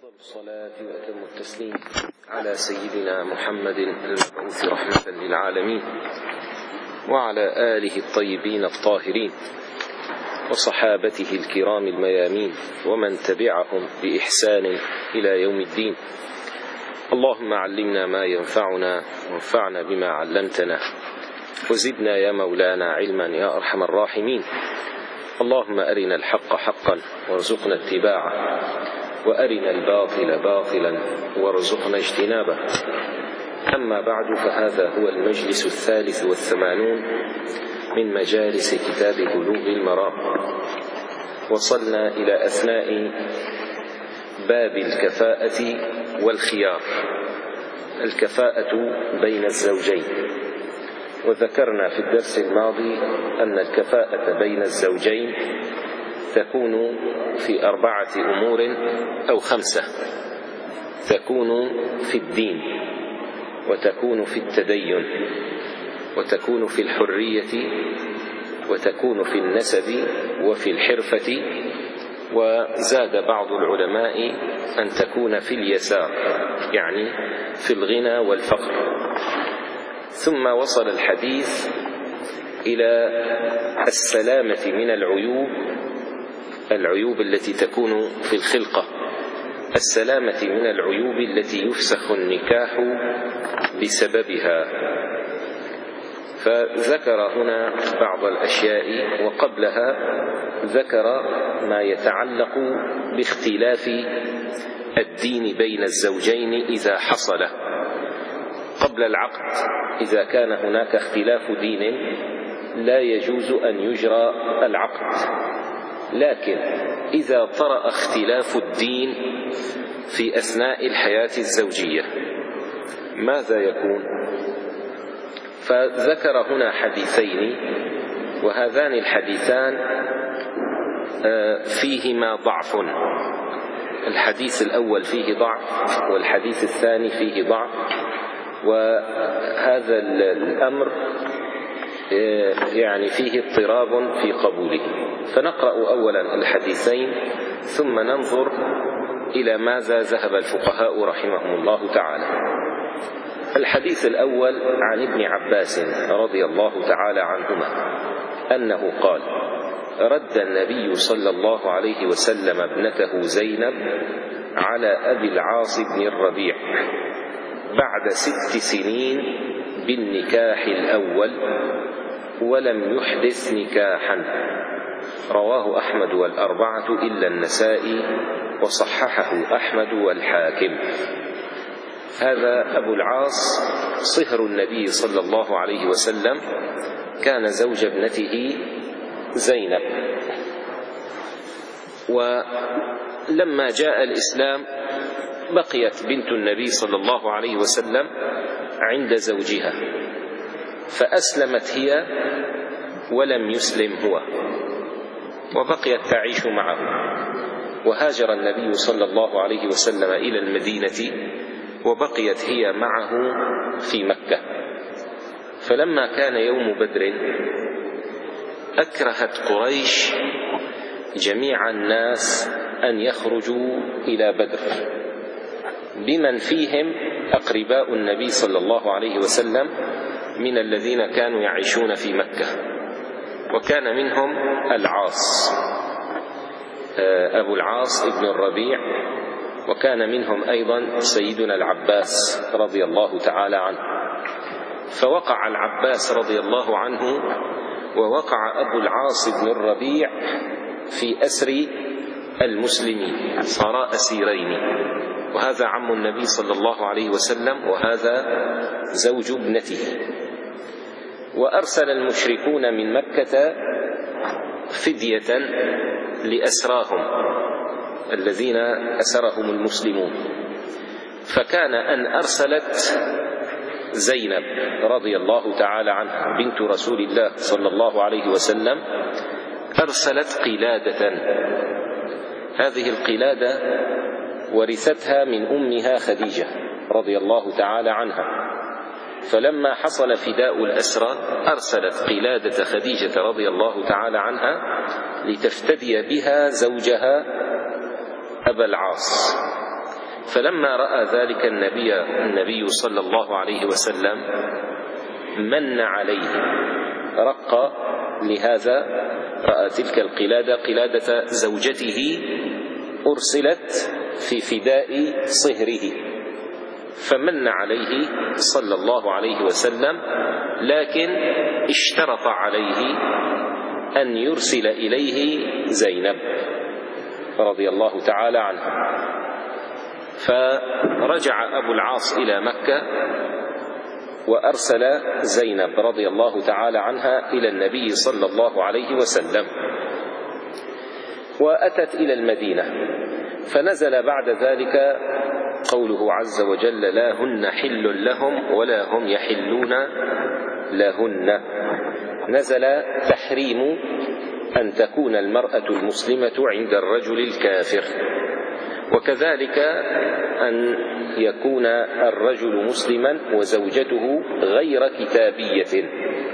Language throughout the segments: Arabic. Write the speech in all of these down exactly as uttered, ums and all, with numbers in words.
أفضل الصلاة وأتم التسليم على سيدنا محمد المبعوث رحمة للعالمين وعلى آله الطيبين الطاهرين وصحابته الكرام الميامين ومن تبعهم بإحسان إلى يوم الدين. اللهم علمنا ما ينفعنا وانفعنا بما علمتنا وزدنا يا مولانا علما يا أرحم الراحمين. اللهم أرنا الحق حقا وارزقنا اتباعه وأرنا الباطل باطلا وارزقنا اجتنابه. أما بعد، فهذا هو المجلس الثالث والثمانون من مجالس كتاب بلوغ المرام. وصلنا إلى أثناء باب الكفاءة والخيار، الكفاءة بين الزوجين. وذكرنا في الدرس الماضي أن الكفاءة بين الزوجين تكون في أربعة أمور أو خمسة: تكون في الدين، وتكون في التدين، وتكون في الحرية، وتكون في النسب وفي الحرفة، وزاد بعض العلماء أن تكون في اليسار، يعني في الغنى والفقر. ثم وصل الحديث إلى السلامة من العيوب العيوب التي تكون في الخلقة، السلامة من العيوب التي يفسخ النكاح بسببها. فذكر هنا بعض الأشياء، وقبلها ذكر ما يتعلق باختلاف الدين بين الزوجين إذا حصل قبل العقد. إذا كان هناك اختلاف دين لا يجوز أن يجرى العقد، لكن إذا طرأ اختلاف الدين في أثناء الحياة الزوجية ماذا يكون؟ فذكر هنا حديثين، وهذان الحديثان فيهما ضعف. الحديث الأول فيه ضعف، والحديث الثاني فيه ضعف، وهذا الأمر يعني فيه اضطراب في قبوله. فنقرأ أولا الحديثين ثم ننظر إلى ماذا ذهب الفقهاء رحمهم الله تعالى. الحديث الأول عن ابن عباس رضي الله تعالى عنهما أنه قال: رد النبي صلى الله عليه وسلم ابنته زينب على أبي العاص بن الربيع بعد ست سنين بالنكاح الأول ولم يحدث نكاحا. رواه أحمد والأربعة إلا النسائي، وصححه أحمد والحاكم. هذا أبو العاص صهر النبي صلى الله عليه وسلم، كان زوج ابنته زينب. ولما جاء الإسلام بقيت بنت النبي صلى الله عليه وسلم عند زوجها، فأسلمت هي ولم يسلم هو، وبقيت تعيش معه. وهاجر النبي صلى الله عليه وسلم إلى المدينة، وبقيت هي معه في مكة. فلما كان يوم بدر أكرهت قريش جميع الناس أن يخرجوا إلى بدر، بمن فيهم أقرباء النبي صلى الله عليه وسلم من الذين كانوا يعيشون في مكة. وكان منهم العاص أبو العاص ابن الربيع، وكان منهم أيضا سيدنا العباس رضي الله تعالى عنه. فوقع العباس رضي الله عنه ووقع أبو العاص بن الربيع في أسر المسلمين، صار أسيرين، وهذا عم النبي صلى الله عليه وسلم وهذا زوج ابنته. وأرسل المشركون من مكة فدية لأسراهم الذين أسرهم المسلمون، فكان أن أرسلت زينب رضي الله تعالى عنها بنت رسول الله صلى الله عليه وسلم، أرسلت قلادة. هذه القلادة ورثتها من أمها خديجة رضي الله تعالى عنها. فلما حصل فداء الأسرى أرسلت قلادة خديجة رضي الله تعالى عنها لتفتدي بها زوجها أبا العاص. فلما رأى ذلك النبي النبي صلى الله عليه وسلم من عليه، رق لهذا، رأى تلك القلادة قلادة زوجته أرسلت في فداء صهره، فمن عليه صلى الله عليه وسلم، لكن اشترط عليه أن يرسل إليه زينب رضي الله تعالى عنها. فرجع أبو العاص إلى مكة وأرسل زينب رضي الله تعالى عنها إلى النبي صلى الله عليه وسلم، وأتت إلى المدينة. فنزل بعد ذلك قوله عز وجل: لا هن حل لهم ولا هم يحلون لهن. نزل تحريم أن تكون المرأة المسلمة عند الرجل الكافر، وكذلك أن يكون الرجل مسلما وزوجته غير كتابية.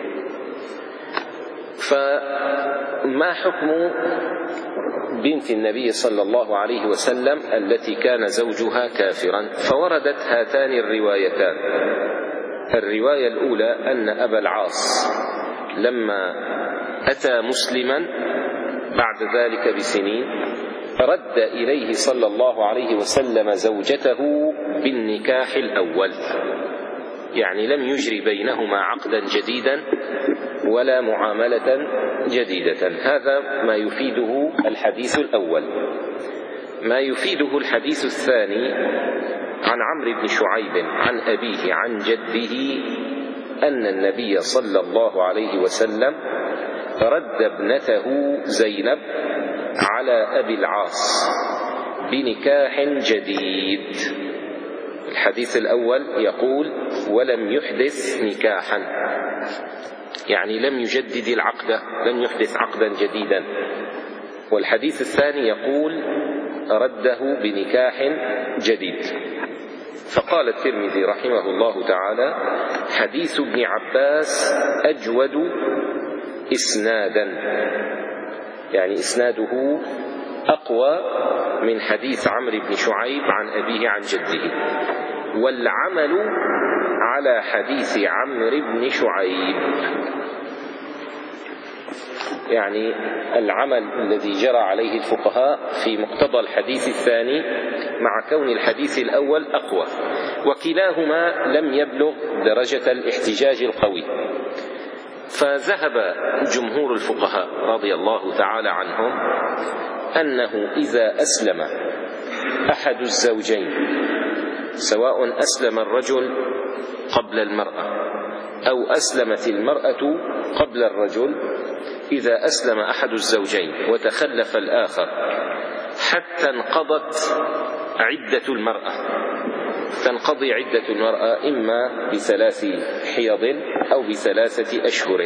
فما حكم بنت النبي صلى الله عليه وسلم التي كان زوجها كافرا؟ فوردت هاتان الروايتان. الرواية الأولى أن أبا العاص لما أتى مسلما بعد ذلك بسنين رد إليه صلى الله عليه وسلم زوجته بالنكاح الأول، يعني لم يجري بينهما عقدا جديدا ولا معاملة جديدة. هذا ما يفيده الحديث الأول. ما يفيده الحديث الثاني عن عمرو بن شعيب عن أبيه عن جده أن النبي صلى الله عليه وسلم رد ابنته زينب على أبي العاص بنكاح جديد. الحديث الأول يقول: ولم يحدث نكاحا، يعني لم يجدد العقد، لم يحدث عقدا جديدا. والحديث الثاني يقول: رده بنكاح جديد. فقال الترمذي رحمه الله تعالى: حديث ابن عباس أجود إسنادا، يعني إسناده أقوى من حديث عمرو بن شعيب عن أبيه عن جده، والعمل على حديث عمرو بن شعيب، يعني العمل الذي جرى عليه الفقهاء في مقتضى الحديث الثاني مع كون الحديث الأول أقوى، وكلاهما لم يبلغ درجة الاحتجاج القوي. فذهب جمهور الفقهاء رضي الله تعالى عنهم أنه إذا أسلم أحد الزوجين، سواء أسلم الرجل قبل المرأة أو أسلمت المرأة قبل الرجل، إذا أسلم أحد الزوجين وتخلف الآخر حتى انقضت عدة المرأة، تنقضي عدة المرأة إما بثلاث حيض أو بثلاثة أشهر،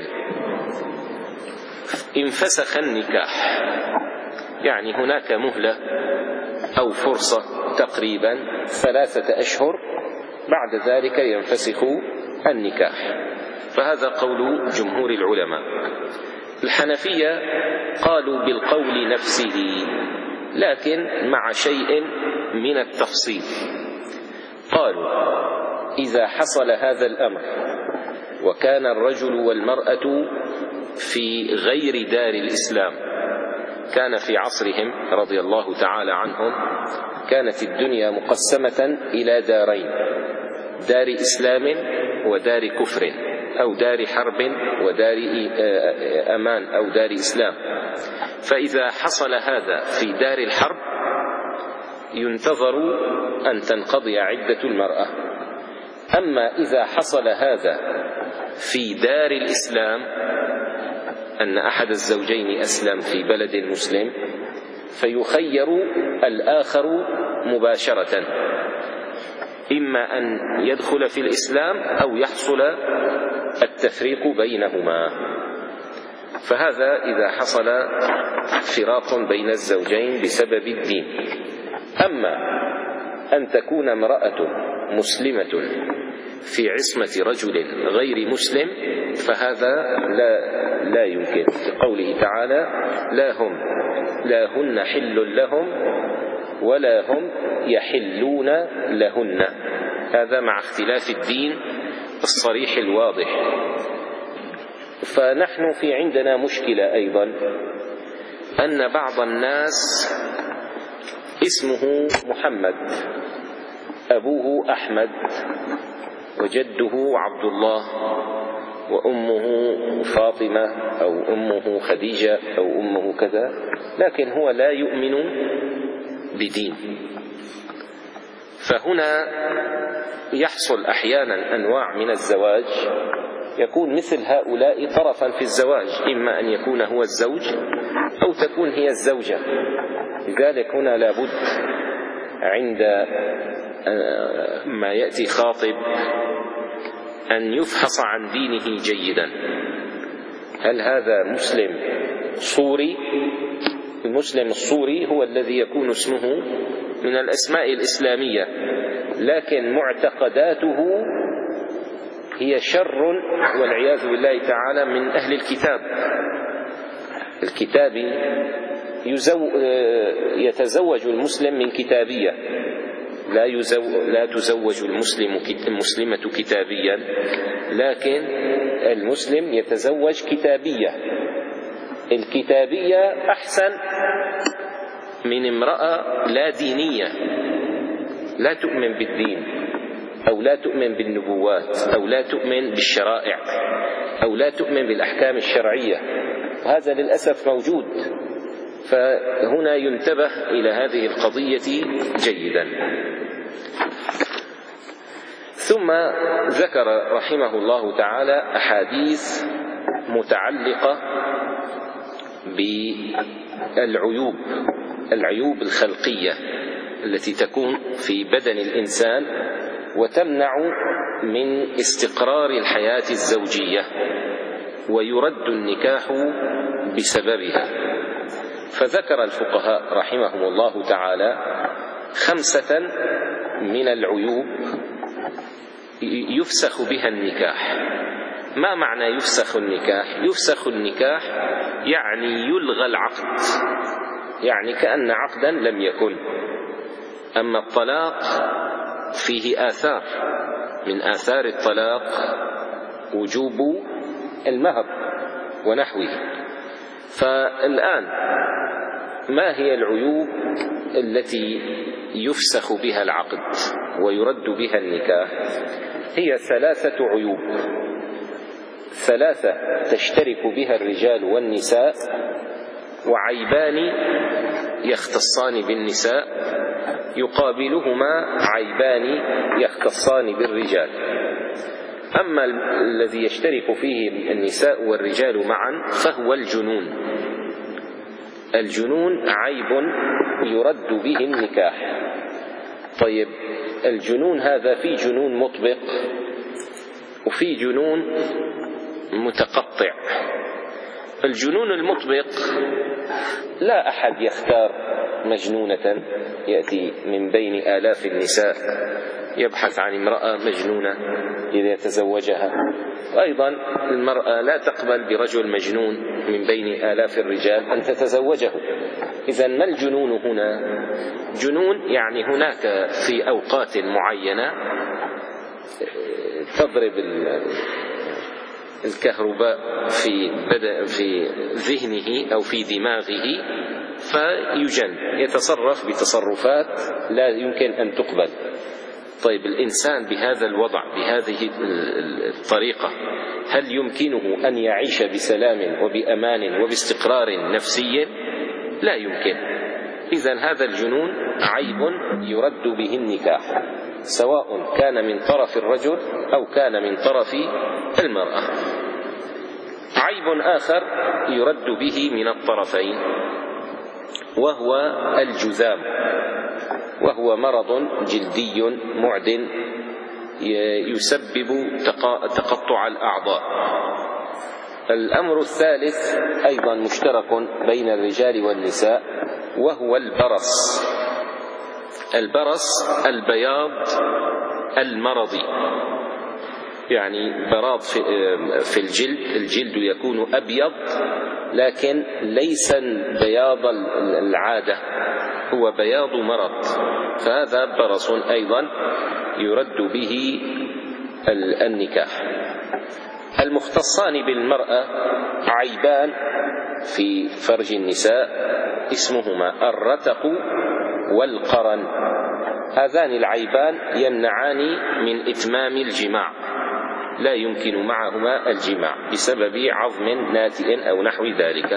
انفسخ النكاح، يعني هناك مهلة أو فرصة تقريبا ثلاثة أشهر، بعد ذلك ينفسخ النكاح. فهذا قول جمهور العلماء. الحنفية قالوا بالقول نفسه، لكن مع شيء من التفصيل. قالوا: إذا حصل هذا الأمر وكان الرجل والمرأة في غير دار الإسلام، كان في عصرهم رضي الله تعالى عنهم كانت الدنيا مقسمة إلى دارين: دار إسلام ودار كفر، أو دار حرب ودار أمان أو دار إسلام. فإذا حصل هذا في دار الحرب ينتظر أن تنقضي عدة المرأة. أما إذا حصل هذا في دار الإسلام، أن أحد الزوجين أسلم في بلد مسلم، فيخير الآخر مباشرة، إما أن يدخل في الإسلام أو يحصل التفريق بينهما. فهذا إذا حصل فراق بين الزوجين بسبب الدين. أما أن تكون امرأة مسلمة في عصمة رجل غير مسلم، فهذا لا, لا يمكن، لقوله تعالى: لا هم لا هن حل لهم ولا هم يحلون لهن. هذا مع اختلاف الدين الصريح الواضح. فنحن في عندنا مشكلة أيضا، أن بعض الناس اسمه محمد، أبوه أحمد، وجده عبد الله، وأمه فاطمة أو أمه خديجة أو أمه كذا، لكن هو لا يؤمن بدين. فهنا يحصل أحيانا أنواع من الزواج يكون مثل هؤلاء طرفا في الزواج، إما أن يكون هو الزوج أو تكون هي الزوجة. لذلك هنا لابد عند ما يأتي خاطب أن يفحص عن دينه جيدا. هل هذا مسلم صوري؟ المسلم الصوري هو الذي يكون اسمه من الأسماء الإسلامية، لكن معتقداته هي شر والعياذ بالله تعالى من أهل الكتاب. الكتابي يتزوج المسلم من كتابية، لا, يزو... لا تزوج المسلم المسلمة كتابيا، لكن المسلم يتزوج كتابية. الكتابية أحسن من امرأة لا دينية، لا تؤمن بالدين أو لا تؤمن بالنبوات أو لا تؤمن بالشرائع أو لا تؤمن بالأحكام الشرعية، وهذا للأسف موجود. فهنا ينتبه إلى هذه القضية جيدا. ثم ذكر رحمه الله تعالى أحاديث متعلقة بالعيوب، العيوب الخلقية التي تكون في بدن الإنسان وتمنع من استقرار الحياة الزوجية، ويرد النكاح بسببها. فذكر الفقهاء رحمهم الله تعالى خمسة من العيوب يفسخ بها النكاح. ما معنى يفسخ النكاح؟ يفسخ النكاح يعني يلغى العقد، يعني كأن عقدا لم يكن. أما الطلاق فيه آثار، من آثار الطلاق وجوب المهر ونحوه. فالآن ما هي العيوب التي يفسخ بها العقد ويرد بها النكاح؟ هي ثلاثة عيوب، ثلاثة تشترك بها الرجال والنساء، وعيبان يختصان بالنساء يقابلهما عيبان يختصان بالرجال. أما الذي يشترك فيه النساء والرجال معا فهو الجنون. الجنون عيب يرد به النكاح. طيب، الجنون هذا في جنون مطبق وفي جنون متقطع. الجنون المطبق لا أحد يختار مجنونة يأتي من بين آلاف النساء يبحث عن امرأة مجنونة إذا يتزوجها، وأيضا المرأة لا تقبل برجل مجنون من بين آلاف الرجال أن تتزوجه. إذن ما الجنون هنا؟ جنون يعني هناك في أوقات معينة تضرب الكهرباء في بدء في ذهنه أو في دماغه فيجن، يتصرف بتصرفات لا يمكن أن تقبل. طيب، الإنسان بهذا الوضع بهذه الطريقة هل يمكنه أن يعيش بسلام وبأمان وباستقرار نفسي؟ لا يمكن. إذن هذا الجنون عيب يرد به النكاح، سواء كان من طرف الرجل أو كان من طرف المرأة. عيب آخر يرد به من الطرفين وهو الجذام، وهو مرض جلدي معد يسبب تقطع الأعضاء. الأمر الثالث أيضا مشترك بين الرجال والنساء وهو البرص. البرص البياض المرضي، يعني بياض في الجلد، الجلد يكون أبيض لكن ليس بياض العادة، هو بياض مرض، فهذا برص أيضا يرد به النكاح. المختصان بالمرأة عيبان في فرج النساء اسمهما الرتق والقرن، هذان العيبان يمنعان من إتمام الجماع، لا يمكن معهما الجماع بسبب عظم ناتئ أو نحو ذلك.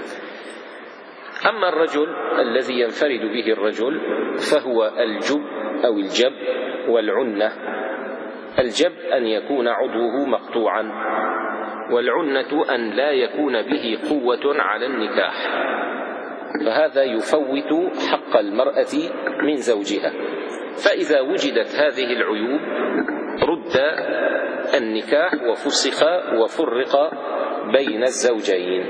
أما الرجل الذي ينفرد به الرجل فهو الجب أو الجب والعنة. الجب أن يكون عضوه مقطوعا، والعنة أن لا يكون به قوة على النكاح، فهذا يفوت حق المرأة من زوجها. فإذا وجدت هذه العيوب رد النكاح وفسخ وفرق بين الزوجين.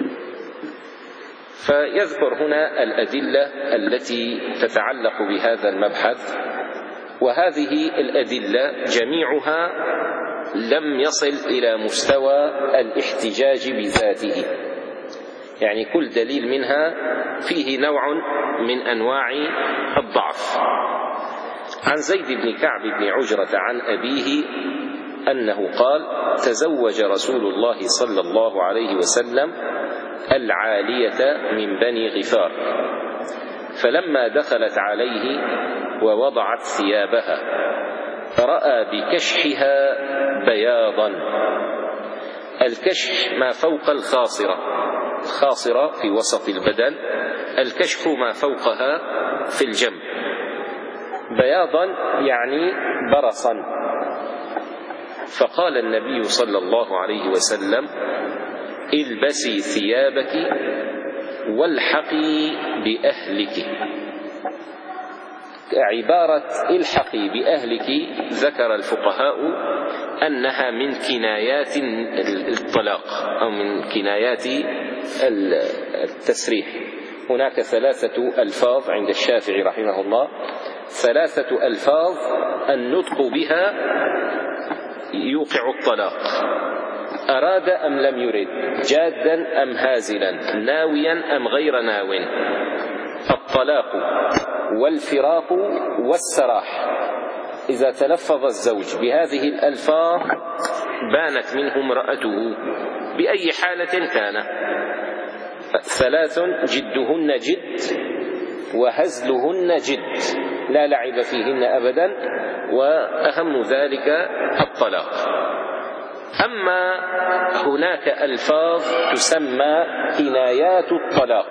فيذكر هنا الأدلة التي تتعلق بهذا المبحث، وهذه الأدلة جميعها لم يصل إلى مستوى الاحتجاج بذاته، يعني كل دليل منها فيه نوع من أنواع الضعف. عن زيد بن كعب بن عجرة عن أبيه أنه قال: تزوج رسول الله صلى الله عليه وسلم العالية من بني غفار، فلما دخلت عليه ووضعت ثيابها رأى بكشحها بياضا. الكشح ما فوق الخاصرة، الخاصرة في وسط البدن، الكشح ما فوقها في الجنب. بياضا يعني برصا. فقال النبي صلى الله عليه وسلم: البسي ثيابك والحقي بأهلك. عبارة الحقي بأهلك ذكر الفقهاء أنها من كنايات الطلاق أو من كنايات التسريح. هناك ثلاثة ألفاظ عند الشافعي رحمه الله، ثلاثة ألفاظ النطق بها يوقع الطلاق: أراد أم لم يرد، جادا أم هازلا، ناويا أم غير ناو. الطلاق والفراق والسراح. إذا تلفظ الزوج بهذه الألفاظ بانت منه امرأته بأي حالة كان. ثلاث جدهن جد وهزلهن جد، لا لعب فيهن أبدا، وأهم ذلك الطلاق. أما هناك ألفاظ تسمى كنايات الطلاق،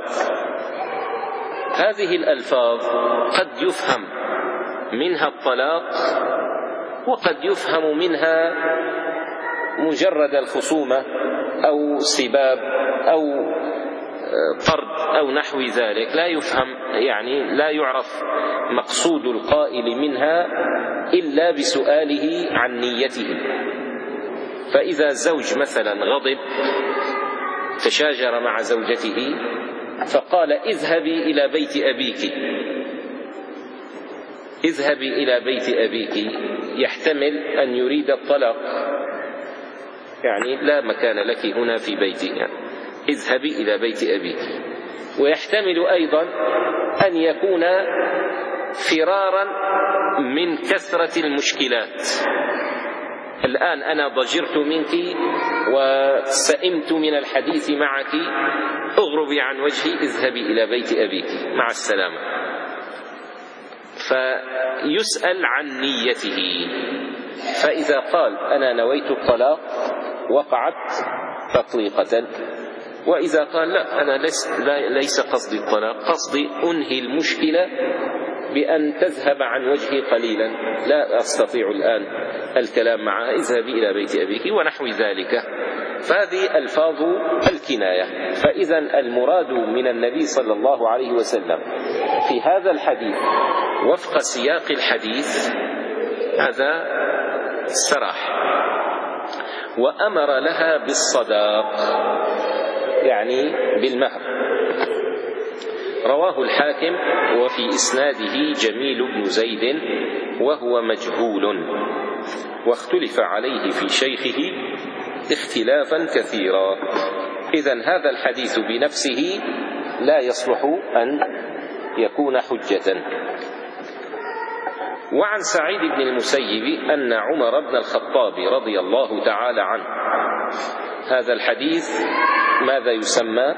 هذه الألفاظ قد يفهم منها الطلاق وقد يفهم منها مجرد الخصومة أو سباب أو طرد أو نحو ذلك، لا يفهم، يعني لا يعرف مقصود القائل منها إلا بسؤاله عن نيته. فإذا الزوج مثلا غضب تشاجر مع زوجته فقال: اذهبي إلى بيت أبيك، اذهبي إلى بيت أبيك، يحتمل أن يريد الطلاق، يعني لا مكان لك هنا في بيتي، يعني اذهبي إلى بيت أبيك. ويحتمل أيضا أن يكون فرارا من كثرة المشكلات. الآن أنا ضجرت منك وسئمت من الحديث معك، اغربي عن وجهي، اذهبي إلى بيت أبيك، مع السلامة. فيسأل عن نيته، فإذا قال: أنا نويت الطلاق وقعت تطليقة. وإذا قال: لا، أنا ليس قصدي الطلاق، قصدي أنهي المشكلة بأن تذهب عن وجهي قليلا، لا أستطيع الآن الكلام معها، اذهبي إلى بيت أبيك ونحو ذلك. فهذه ألفاظ الكناية. فإذا المراد من النبي صلى الله عليه وسلم في هذا الحديث وفق سياق الحديث هذا السراح. وأمر لها بالصداق، يعني بالمهر. رواه الحاكم وفي إسناده جميل بن زيد وهو مجهول، واختلف عليه في شيخه اختلافا كثيرا. إذن هذا الحديث بنفسه لا يصلح أن يكون حجة. وعن سعيد بن المسيب أن عمر بن الخطاب رضي الله تعالى عنه، هذا الحديث ماذا يسمى؟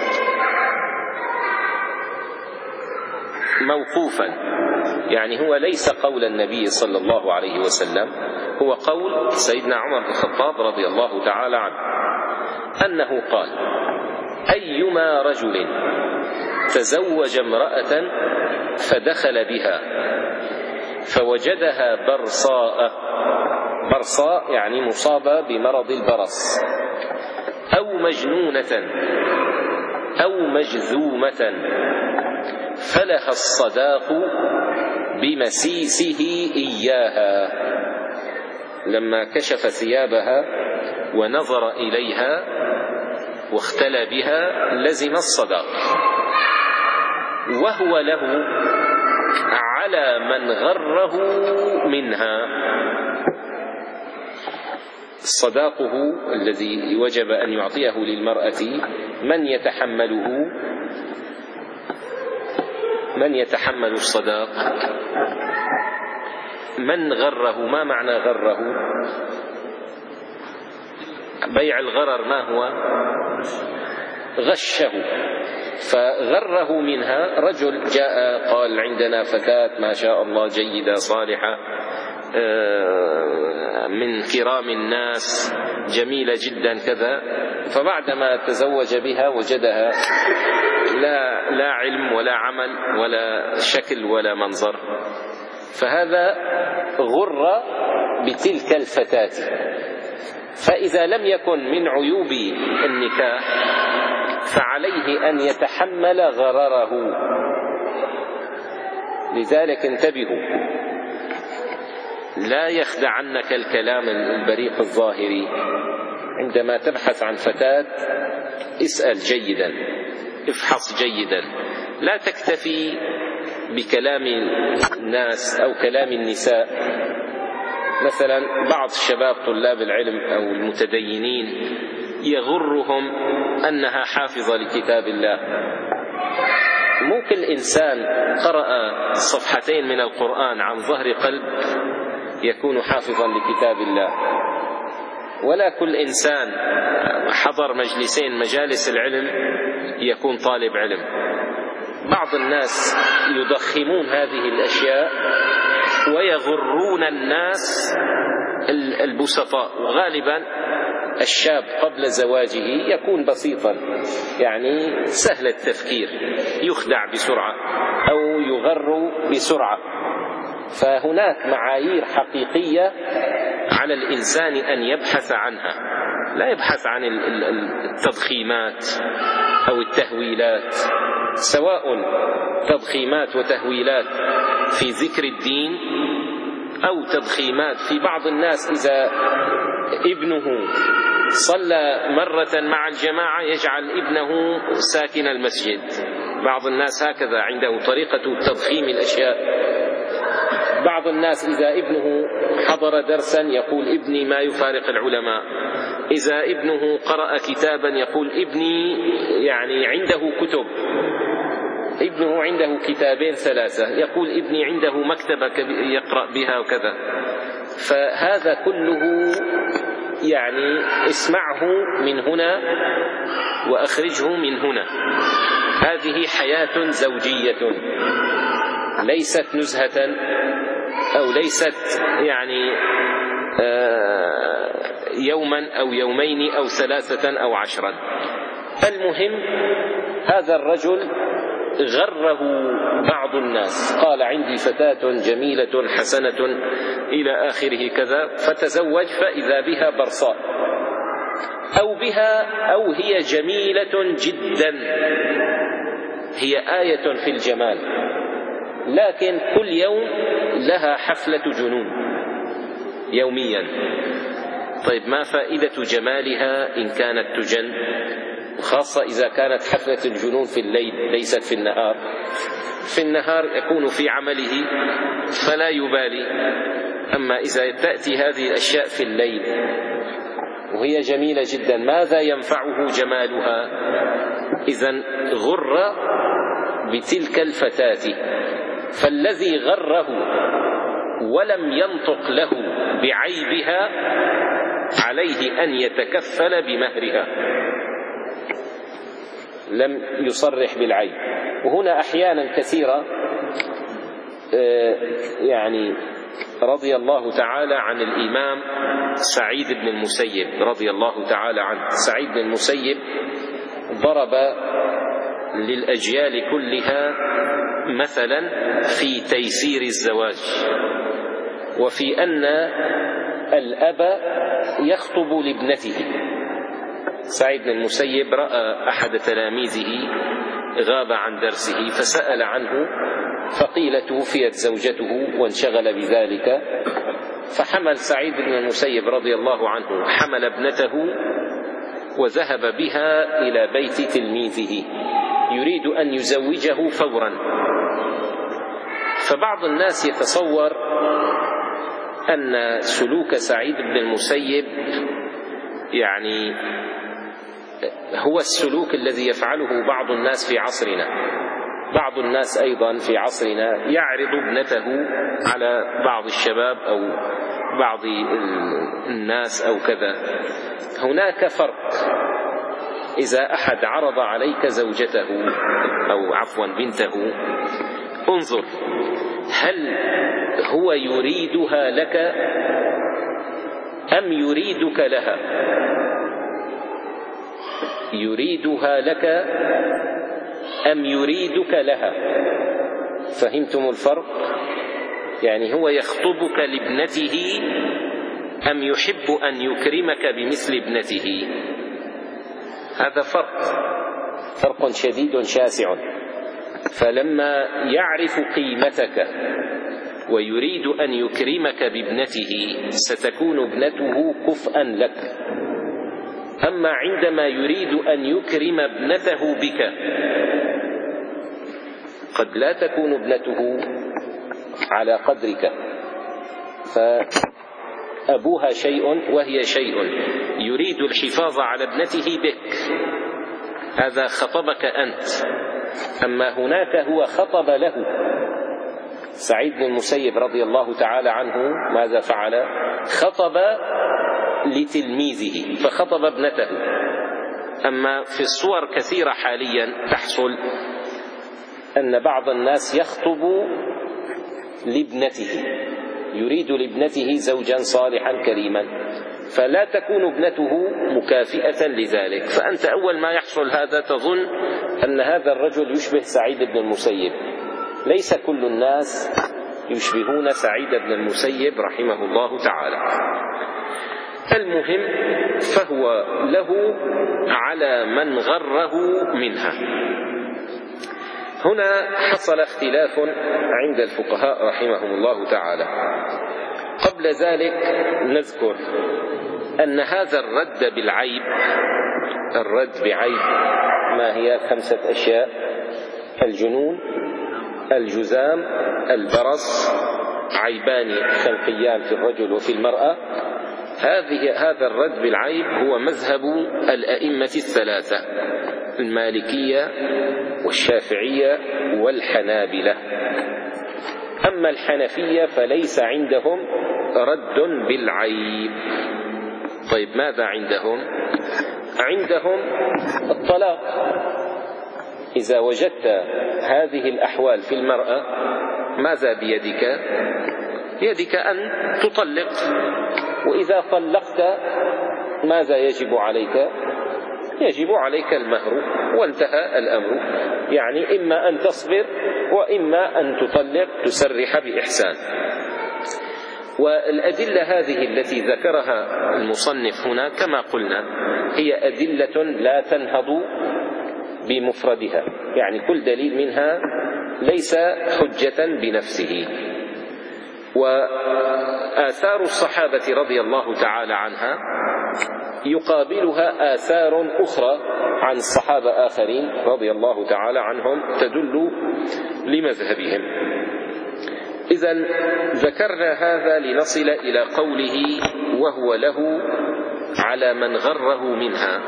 موقوفا، يعني هو ليس قول النبي صلى الله عليه وسلم، هو قول سيدنا عمر بن الخطاب رضي الله تعالى عنه أنه قال: أيما رجل تزوج امرأة فدخل بها فوجدها برصاء، برصاء يعني مصابة بمرض البرص، أو مجنونة أو مجذومة، فلها الصداق بمسيسه إياها. لما كشف ثيابها ونظر إليها واختلى بها لزم الصداق، وهو له على من غره منها. صداقه الذي وجب أن يعطيه للمرأة من يتحمله؟ من يتحمل الصداق؟ من غره؟ ما معنى غره؟ بيع الغرر ما هو؟ غشه. فغره منها رجل جاء قال: عندنا فتاة ما شاء الله جيدة صالحة من كرام الناس جميلة جدا كذا، فبعدما تزوج بها وجدها لا لا علم ولا عمل ولا شكل ولا منظر، فهذا غر بتلك الفتاة. فإذا لم يكن من عيوب النكاح فعليه أن يتحمل غرره. لذلك انتبهوا، لا يخدعنك الكلام البريق الظاهري. عندما تبحث عن فتاة اسأل جيدا، افحص جيدا، لا تكتفي بكلام الناس أو كلام النساء. مثلا بعض الشباب طلاب العلم أو المتدينين يغرهم أنها حافظة لكتاب الله. ممكن الإنسان قرأ صفحتين من القرآن عن ظهر قلب يكون حافظا لكتاب الله، ولا كل إنسان حضر مجلسين مجالس العلم يكون طالب علم. بعض الناس يضخمون هذه الأشياء ويغرون الناس البسطاء. وغالبا الشاب قبل زواجه يكون بسيطا، يعني سهل التفكير، يخدع بسرعة أو يغر بسرعة. فهناك معايير حقيقية على الإنسان أن يبحث عنها، لا يبحث عن التضخيمات أو التهويلات، سواء تضخيمات وتهويلات في ذكر الدين أو تضخيمات في بعض الناس إذا ابنه صلى مرة مع الجماعة يجعل ابنه ساكن المسجد. بعض الناس هكذا عنده طريقة تضخيم الأشياء. بعض الناس إذا ابنه حضر درسا يقول ابني ما يفارق العلماء، إذا ابنه قرأ كتابا يقول ابني يعني عنده كتب، ابنه عنده كتابين ثلاثة يقول ابني عنده مكتبة يقرأ بها وكذا. فهذا كله يعني اسمعه من هنا وأخرجه من هنا. هذه حياة زوجية ليست نزهة أو ليست يعني يوما أو يومين أو ثلاثة أو عشرا. المهم هذا الرجل غره بعض الناس، قال عندي فتاة جميلة حسنة إلى آخره كذا، فتزوج فإذا بها برصاء أو بها أو هي جميلة جدا، هي آية في الجمال، لكن كل يوم لها حفلة جنون يوميا. طيب ما فائدة جمالها إن كانت تجن؟ خاصة إذا كانت حفلة الجنون في الليل ليست في النهار. في النهار يكون في عمله فلا يبالي، أما إذا تأتي هذه الأشياء في الليل وهي جميلة جدا، ماذا ينفعه جمالها؟ إذن غر بتلك الفتاة، فالذي غره ولم ينطق له بعيبها عليه أن يتكفل بمهرها، لم يصرح بالعيب. وهنا أحيانا كثيرة يعني رضي الله تعالى عن الإمام سعيد بن المسيب رضي الله تعالى عنه. سعيد بن المسيب ضرب للأجيال كلها مثلا في تيسير الزواج، وفي أن الأب يخطب لابنته. سعيد بن المسيب رأى أحد تلاميذه غاب عن درسه فسأل عنه، فقيل توفيت زوجته وانشغل بذلك، فحمل سعيد بن المسيب رضي الله عنه حمل ابنته وذهب بها إلى بيت تلميذه يريد أن يزوجه فورا. فبعض الناس يتصور أن سلوك سعيد بن المسيب يعني هو السلوك الذي يفعله بعض الناس في عصرنا. بعض الناس أيضا في عصرنا يعرض ابنته على بعض الشباب أو بعض الناس أو كذا. هناك فرق، إذا أحد عرض عليك زوجته أو عفوا بنته، انظر هل هو يريدها لك أم يريدك لها؟ يريدها لك أم يريدك لها؟ فهمتم الفرق؟ يعني هو يخطبك لابنته أم يحب أن يكرمك بمثل ابنته؟ هذا فرق، فرق شديد شاسع. فلما يعرف قيمتك ويريد أن يكرمك بابنته ستكون ابنته كفءا لك. أما عندما يريد أن يكرم ابنته بك قد لا تكون ابنته على قدرك، فأبوها شيء وهي شيء، يريد الحفاظ على ابنته بك، هذا خطبك أنت. أما هناك هو خطب له. سعيد بن المسيب رضي الله تعالى عنه ماذا فعل؟ خطب لتلميذه فخطب ابنته. أما في الصور كثيرة حاليا تحصل أن بعض الناس يخطب لابنته، يريد لابنته زوجا صالحا كريما، فلا تكون ابنته مكافئة لذلك. فأنت أول ما يحصل هذا تظن أن هذا الرجل يشبه سعيد بن المسيب. ليس كل الناس يشبهون سعيد بن المسيب رحمه الله تعالى. المهم فهو له على من غره منها. هنا حصل اختلاف عند الفقهاء رحمهم الله تعالى. قبل ذلك نذكر أن هذا الرد بالعيب، الرد بعيب ما هي؟ خمسة أشياء: الجنون، الجذام، البرص، عيبان خلقيان في الرجل وفي المرأة. هذه هذا الرد بالعيب هو مذهب الأئمة الثلاثة: المالكية والشافعية والحنابلة. أما الحنفية فليس عندهم رد بالعيب. طيب ماذا عندهم؟ عندهم الطلاق. إذا وجدت هذه الأحوال في المرأة ماذا بيدك؟ بيدك أن تطلق. وإذا طلقت ماذا يجب عليك؟ يجب عليك المهر وانتهى الأمر. يعني إما أن تصبر وإما أن تطلق تسرح بإحسان. والأدلة هذه التي ذكرها المصنف هنا كما قلنا هي أدلة لا تنهض بمفردها، يعني كل دليل منها ليس حجة بنفسه. وآثار الصحابة رضي الله تعالى عنها يقابلها آثار أخرى عن الصحابة آخرين رضي الله تعالى عنهم تدل لمذهبهم. إذن ذكرنا هذا لنصل إلى قوله: وهو له على من غره منها.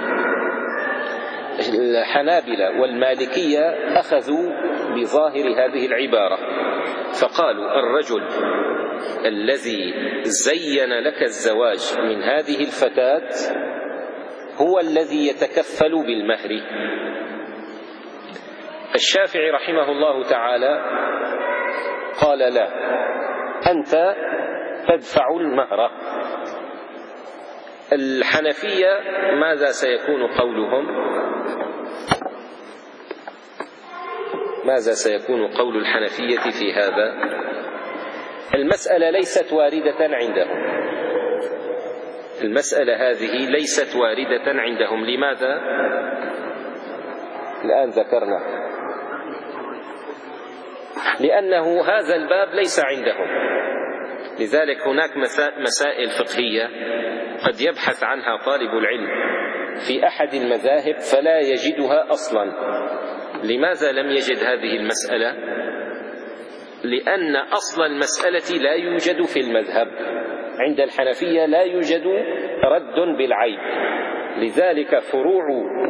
الحنابلة والمالكية أخذوا بظاهر هذه العبارة فقالوا الرجل الذي زين لك الزواج من هذه الفتاة هو الذي يتكفل بالمهر. الشافعي رحمه الله تعالى قال لا، أنت تدفع المهر. الحنفية ماذا سيكون قولهم؟ ماذا سيكون قول الحنفية في هذا؟ المسألة ليست واردة عندهم، المسألة هذه ليست واردة عندهم. لماذا؟ الآن ذكرنا، لأنه هذا الباب ليس عندهم. لذلك هناك مسائل فقهية قد يبحث عنها طالب العلم في أحد المذاهب فلا يجدها أصلا. لماذا لم يجد هذه المسألة؟ لأن أصل المسألة لا يوجد في المذهب. عند الحنفية لا يوجد رد بالعيب، لذلك فروع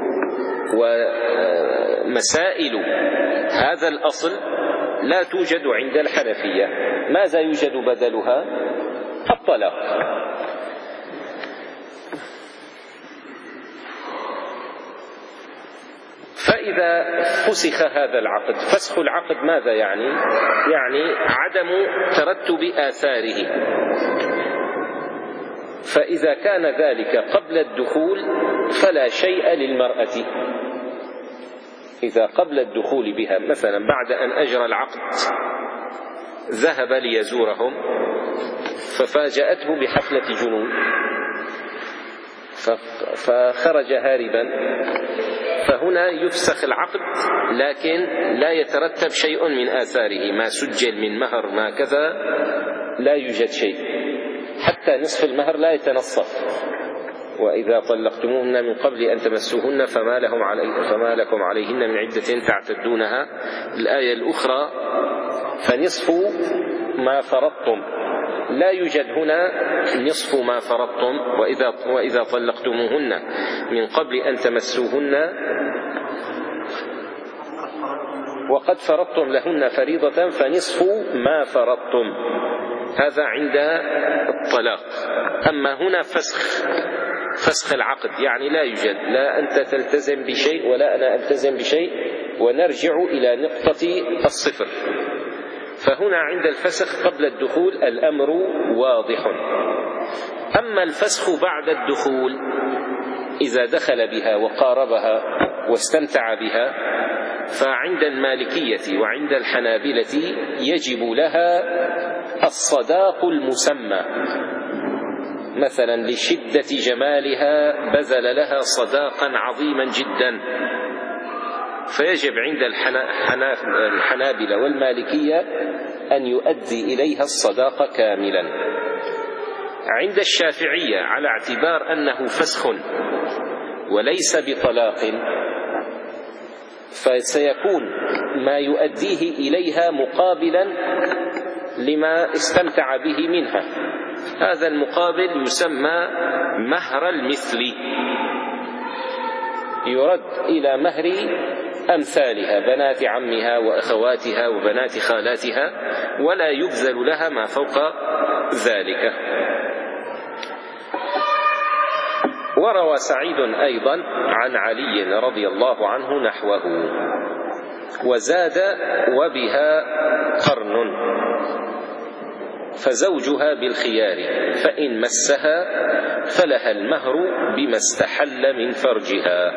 ومسائل هذا الأصل لا توجد عند الحنفية. ماذا يوجد بدلها؟ الطلاق. فإذا فسخ هذا العقد، فسخ العقد ماذا يعني؟ يعني عدم ترتب آثاره. فإذا كان ذلك قبل الدخول فلا شيء للمرأة. إذا قبل الدخول بها مثلا بعد أن أجرى العقد ذهب ليزورهم ففاجأته بحفلة جنون فخرج هاربا، فهنا يفسخ العقد لكن لا يترتب شيء من آثاره، ما سجل من مهر ما كذا لا يوجد شيء، حتى نصف المهر لا يتنصف. وإذا طلقتموهن من قبل أن تمسوهن فما لهم علي فما لكم عليهن من عدة تعتدونها. الآية الأخرى فنصف ما فرضتم، لا يوجد هنا نصف ما فرضتم. وإذا, وإذا طلقتموهن من قبل أن تمسوهن وقد فرضتم لهن فريضة فنصف ما فرضتم. هذا عند الطلاق. أما هنا فسخ فسخ العقد يعني لا يوجد، لا أنت تلتزم بشيء ولا أنا ألتزم بشيء ونرجع إلى نقطة الصفر. فهنا عند الفسخ قبل الدخول الأمر واضح. أما الفسخ بعد الدخول إذا دخل بها وقاربها واستمتع بها فعند المالكية وعند الحنابلة يجب لها الصداق المسمى. مثلا لشدة جمالها بذل لها صداقا عظيما جدا، فيجب عند الحنابلة والمالكية أن يؤدي إليها الصداق كاملا. عند الشافعية على اعتبار أنه فسخ وليس بطلاق فسيكون ما يؤديه إليها مقابلا لما استمتع به منها. هذا المقابل يسمى مهر المثل، يرد إلى مهر أمثالها بنات عمها وأخواتها وبنات خالاتها، ولا يبذل لها ما فوق ذلك. وروى سعيد أيضا عن علي رضي الله عنه نحوه، وزاد وبها قرن فزوجها بالخيار فإن مسها فلها المهر بما استحل من فرجها.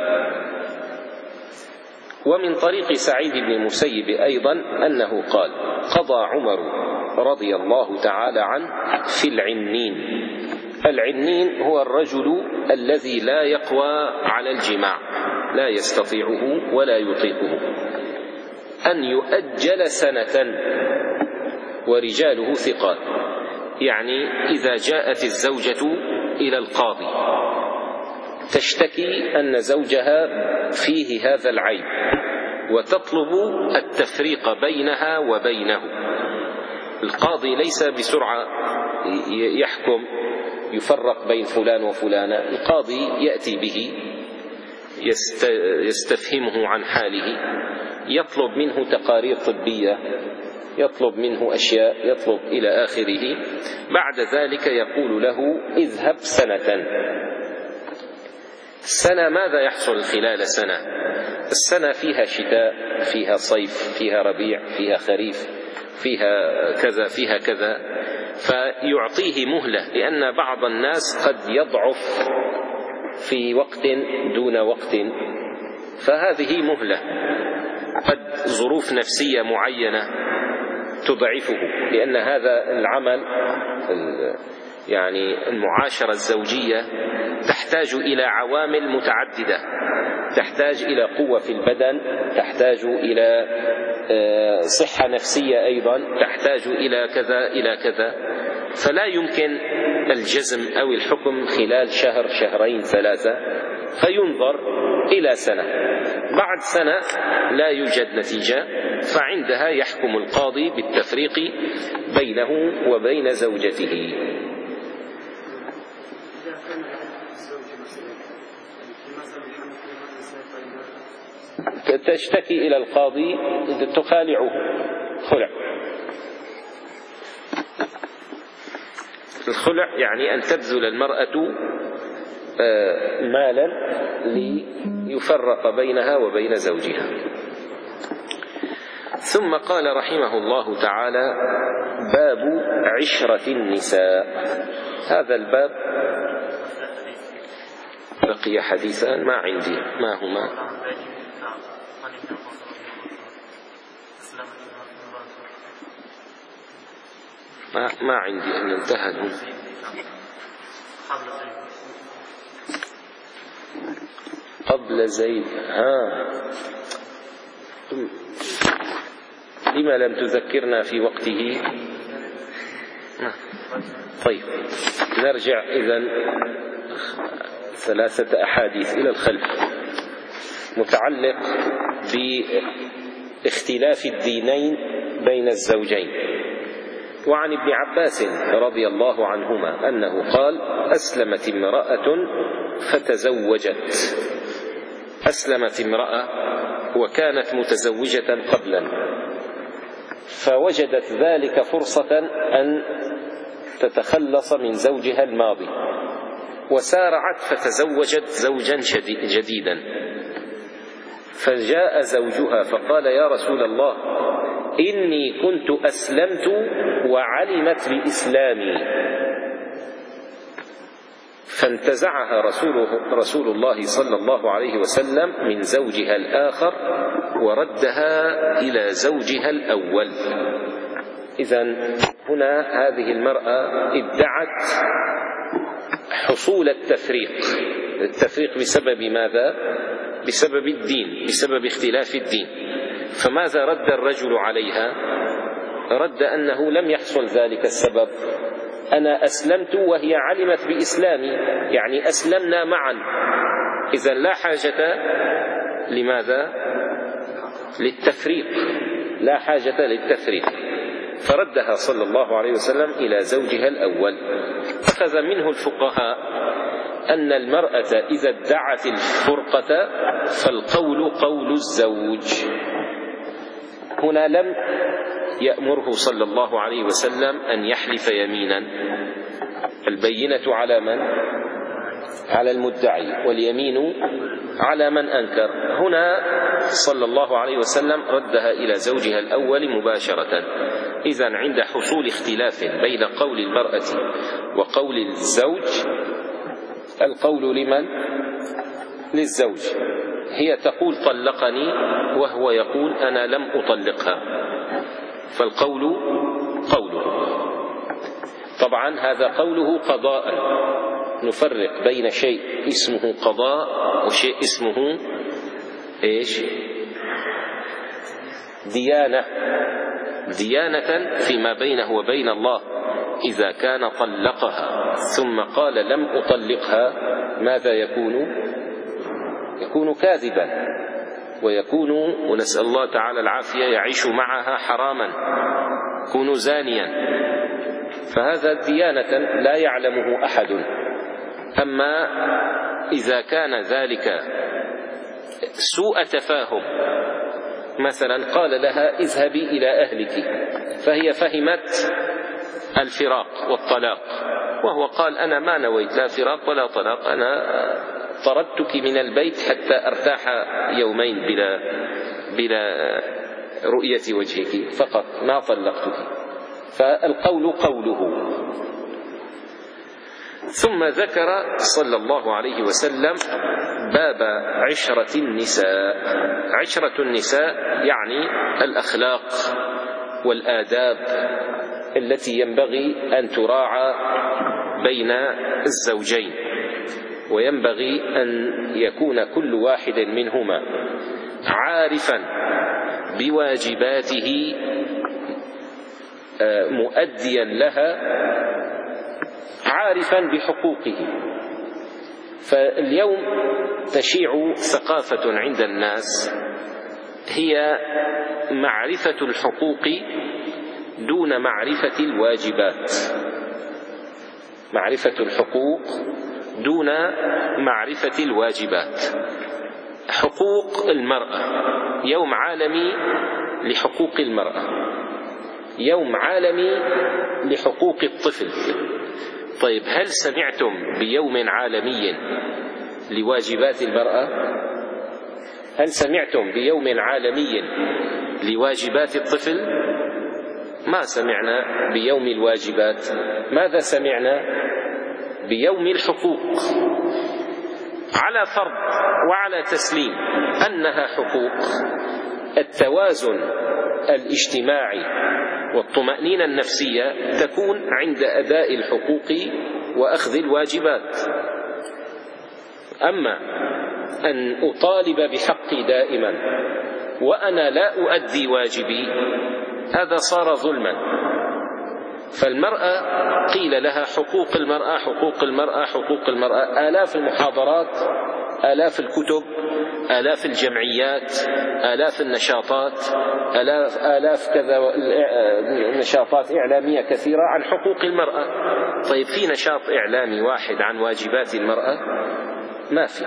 ومن طريق سعيد بن المسيب أيضا أنه قال قضى عمر رضي الله تعالى عنه في العنين. العنين هو الرجل الذي لا يقوى على الجماع، لا يستطيعه ولا يطيقه، أن يؤجل سنة ورجاله ثقات. يعني إذا جاءت الزوجة إلى القاضي تشتكي أن زوجها فيه هذا العيب وتطلب التفريق بينها وبينه، القاضي ليس بسرعة يحكم يفرق بين فلان وفلانة، القاضي يأتي به يستفهمه عن حاله، يطلب منه تقارير طبية، يطلب منه أشياء، يطلب إلى آخره. بعد ذلك يقول له اذهب سنة. السنة ماذا يحصل خلال سنة؟ السنة فيها شتاء، فيها صيف، فيها ربيع، فيها خريف، فيها كذا فيها كذا، فيعطيه مهلة، لأن بعض الناس قد يضعف في وقت دون وقت، فهذه مهلة. قد ظروف نفسية معينة تضعفه، لأن هذا العمل يعني المعاشرة الزوجية تحتاج إلى عوامل متعددة، تحتاج إلى قوة في البدن، تحتاج إلى صحة نفسية أيضا، تحتاج إلى كذا إلى كذا، فلا يمكن الجزم أو الحكم خلال شهر شهرين ثلاثة، فينظر إلى سنة. بعد سنة لا يوجد نتيجة، فعندها يحكم القاضي بالتفريق بينه وبين زوجته. تشتكي إلى القاضي تخالعه خلع. الخلع يعني أن تبذل المرأة مالا ليفرق بينها وبين زوجها. ثم قال رحمه الله تعالى: باب عشرة النساء. هذا الباب بقي حديثان ما عندي، ما هما؟ ما, ما عندي أن انتهى. قبل زيد. ها لما لم تذكرنا في وقته؟ طيب نرجع إذن ثلاثة أحاديث إلى الخلف متعلق باختلاف الدينين بين الزوجين. وعن ابن عباس رضي الله عنهما أنه قال: أسلمت امرأة فتزوجت. أسلمت امرأة وكانت متزوجة قبلا، فوجدت ذلك فرصة أن تتخلص من زوجها الماضي، وسارعت فتزوجت زوجا جديدا. فجاء زوجها فقال: يا رسول الله، إني كنت أسلمت وعلمت بإسلامي. فانتزعها رسوله رسول الله صلى الله عليه وسلم من زوجها الآخر وردها إلى زوجها الأول. إذن هنا هذه المرأة ادعت حصول التفريق. التفريق بسبب ماذا؟ بسبب الدين، بسبب اختلاف الدين. فماذا رد الرجل عليها؟ رد أنه لم يحصل ذلك السبب، أنا أسلمت وهي علمت بإسلامي، يعني أسلمنا معا، إذن لا حاجة لماذا؟ للتفريق، لا حاجة للتفريق. فردها صلى الله عليه وسلم إلى زوجها الأول. أخذ منه الفقهاء أن المرأة إذا ادعت الفرقة فالقول قول الزوج. هنا لم يأمره صلى الله عليه وسلم أن يحلف يمينا، البينة على من؟ على المدعي، واليمين على من أنكر. هنا صلى الله عليه وسلم ردها إلى زوجها الأول مباشرة. إذن عند حصول اختلاف بين قول المرأة وقول الزوج، القول لمن؟ للزوج. هي تقول طلقني وهو يقول أنا لم أطلقها، فالقول قوله. طبعا هذا قوله قضاء، نفرق بين شيء اسمه قضاء وشيء اسمه إيش؟ ديانة. ديانة فيما بينه وبين الله. إذا كان طلقها ثم قال لم أطلقها ماذا يكون؟ يكون كاذبا، ويكون، ونسأل الله تعالى العافية، يعيش معها حراما، كونوا زانيا، فهذا ديانة لا يعلمه أحد. أما إذا كان ذلك سوء تفاهم، مثلا قال لها اذهبي إلى أهلك، فهي فهمت الفراق والطلاق، وهو قال أنا ما نويت لا فراق ولا طلاق، أنا طردتك من البيت حتى أرتاح يومين بلا بلا رؤية وجهك فقط، ما طلقتك. فالقول قوله. ثم ذكر صلى الله عليه وسلم باب عشرة النساء. عشرة النساء يعني الأخلاق والآداب التي ينبغي أن تراعى بين الزوجين، وينبغي أن يكون كل واحد منهما عارفا بواجباته مؤديا لها، عارفا بحقوقه. فاليوم تشيع ثقافة عند الناس هي معرفة الحقوق دون معرفة الواجبات، معرفة الحقوق دون معرفة الواجبات. حقوق المرأة، يوم عالمي لحقوق المرأة، يوم عالمي لحقوق الطفل. طيب هل سمعتم بيوم عالمي لواجبات المرأة؟ هل سمعتم بيوم عالمي لواجبات الطفل؟ ما سمعنا بيوم الواجبات. ماذا سمعنا؟ بيوم الحقوق، على فرض وعلى تسليم أنها حقوق. التوازن الاجتماعي والطمأنينة النفسية تكون عند أداء الحقوق وأخذ الواجبات. أما أن أطالب بحقي دائما وأنا لا أؤدي واجبي، هذا صار ظلما. فالمرأة قيل لها حقوق المرأة حقوق المرأة حقوق المرأة، آلاف المحاضرات، آلاف الكتب، آلاف الجمعيات، آلاف النشاطات، آلاف, آلاف كذا نشاطات إعلامية كثيرة عن حقوق المرأة. طيب في نشاط إعلامي واحد عن واجبات المرأة؟ ما في.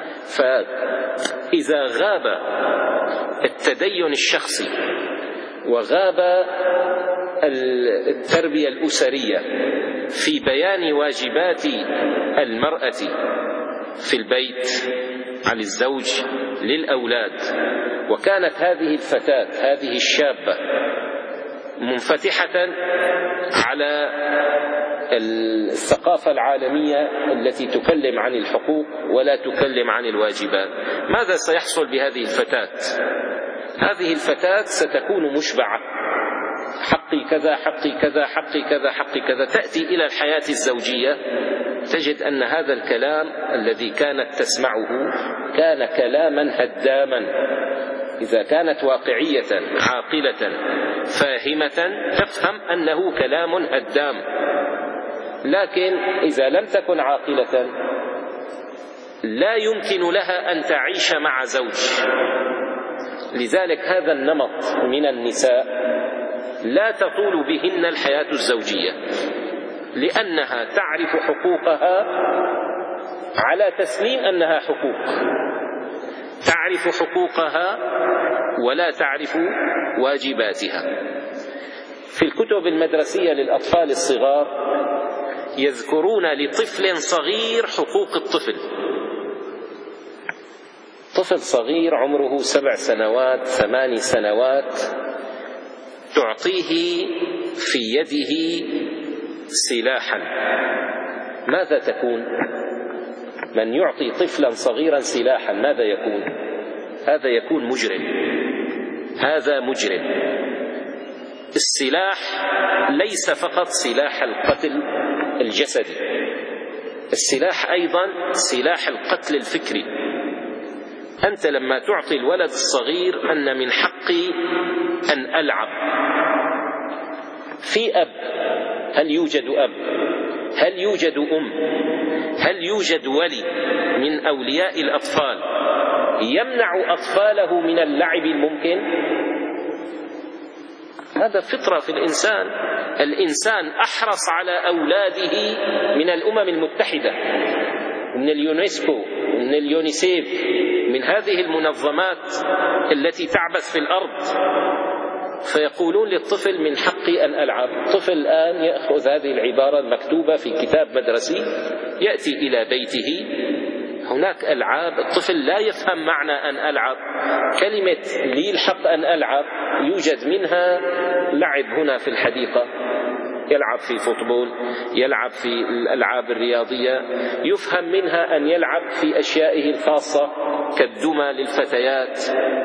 فإذا غاب التدين الشخصي وغاب التربية الأسرية في بيان واجبات المرأة في البيت عن الزوج للأولاد، وكانت هذه الفتاة هذه الشابة منفتحة على الثقافة العالمية التي تكلم عن الحقوق ولا تكلم عن الواجبات، ماذا سيحصل بهذه الفتاة؟ هذه الفتاة ستكون مشبعة، حقي كذا حقي كذا حقي كذا حقي كذا. تأتي إلى الحياة الزوجية تجد أن هذا الكلام الذي كانت تسمعه كان كلاما هداما. إذا كانت واقعية عاقلة فاهمة تفهم أنه كلام هدام، لكن إذا لم تكن عاقلة لا يمكن لها أن تعيش مع زوج. لذلك هذا النمط من النساء لا تطول بهن الحياة الزوجية، لأنها تعرف حقوقها على تسليم أنها حقوق، تعرف حقوقها ولا تعرف واجباتها. في الكتب المدرسية للأطفال الصغار يذكرون لطفل صغير حقوق الطفل. طفل صغير عمره سبع سنوات ثماني سنوات تعطيه في يده سلاحا، ماذا تكون؟ من يعطي طفلا صغيرا سلاحا ماذا يكون؟ هذا يكون مجرم، هذا مجرم. السلاح ليس فقط سلاح القتل الجسدي، السلاح أيضا سلاح القتل الفكري. أنت لما تعطي الولد الصغير أن من حقي أن ألعب، في أب، هل يوجد أب؟ هل يوجد أم؟ هل يوجد ولي من أولياء الأطفال يمنع أطفاله من اللعب الممكن؟ هذا فطرة في الإنسان. الإنسان أحرص على أولاده من الأمم المتحدة ومن اليونسكو ومن اليونيسيف، من هذه المنظمات التي تعبث في الأرض، فيقولون للطفل من حقي أن ألعب. الطفل الآن يأخذ هذه العبارة المكتوبة في كتاب مدرسي، يأتي إلى بيته، هناك ألعاب، الطفل لا يفهم معنى أن ألعب. كلمة لي الحق أن ألعب يوجد منها لعب هنا في الحديقة، يلعب في فوتبول، يلعب في الألعاب الرياضية، يفهم منها أن يلعب في أشيائه الخاصة كالدمى للفتيات،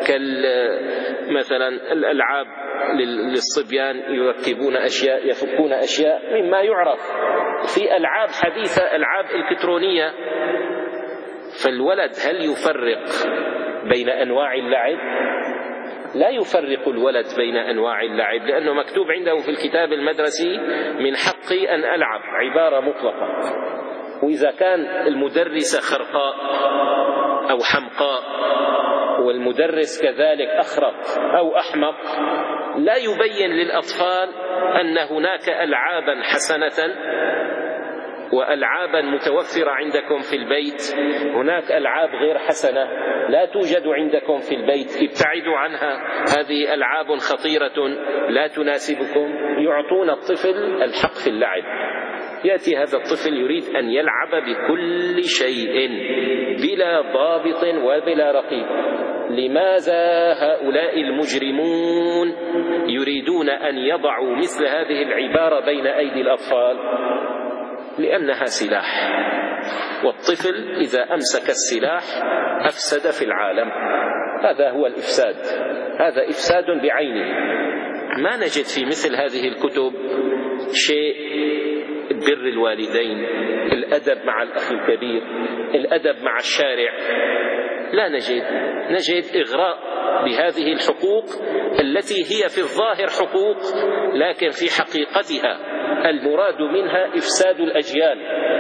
كمثلا الألعاب للصبيان، يركبون أشياء، يفكون أشياء مما يعرف. في ألعاب حديثة، ألعاب إلكترونية. فالولد هل يفرق بين أنواع اللعب؟ لا يفرق الولد بين أنواع اللعب، لأنه مكتوب عنده في الكتاب المدرسي من حقي أن ألعب، عبارة مطلقة. وإذا كان المدرسة خرقاء أو حمقاء والمدرس كذلك أخرق أو أحمق، لا يبين للأطفال أن هناك ألعابا حسنة وألعابا متوفرة عندكم في البيت، هناك ألعاب غير حسنة لا توجد عندكم في البيت، ابتعدوا عنها، هذه ألعاب خطيرة لا تناسبكم. يعطون الطفل الحق في اللعب. يأتي هذا الطفل يريد أن يلعب بكل شيء بلا ضابط وبلا رقيب. لماذا هؤلاء المجرمون يريدون أن يضعوا مثل هذه العبارة بين أيدي الأطفال؟ لأنها سلاح، والطفل إذا أمسك السلاح أفسد في العالم. هذا هو الإفساد، هذا إفساد بعينه. ما نجد في مثل هذه الكتب شيء بر الوالدين، الأدب مع الأخ الكبير، الأدب مع الشارع، لا نجد. نجد إغراء بهذه الحقوق التي هي في الظاهر حقوق، لكن في حقيقتها المراد منها إفساد الأجيال.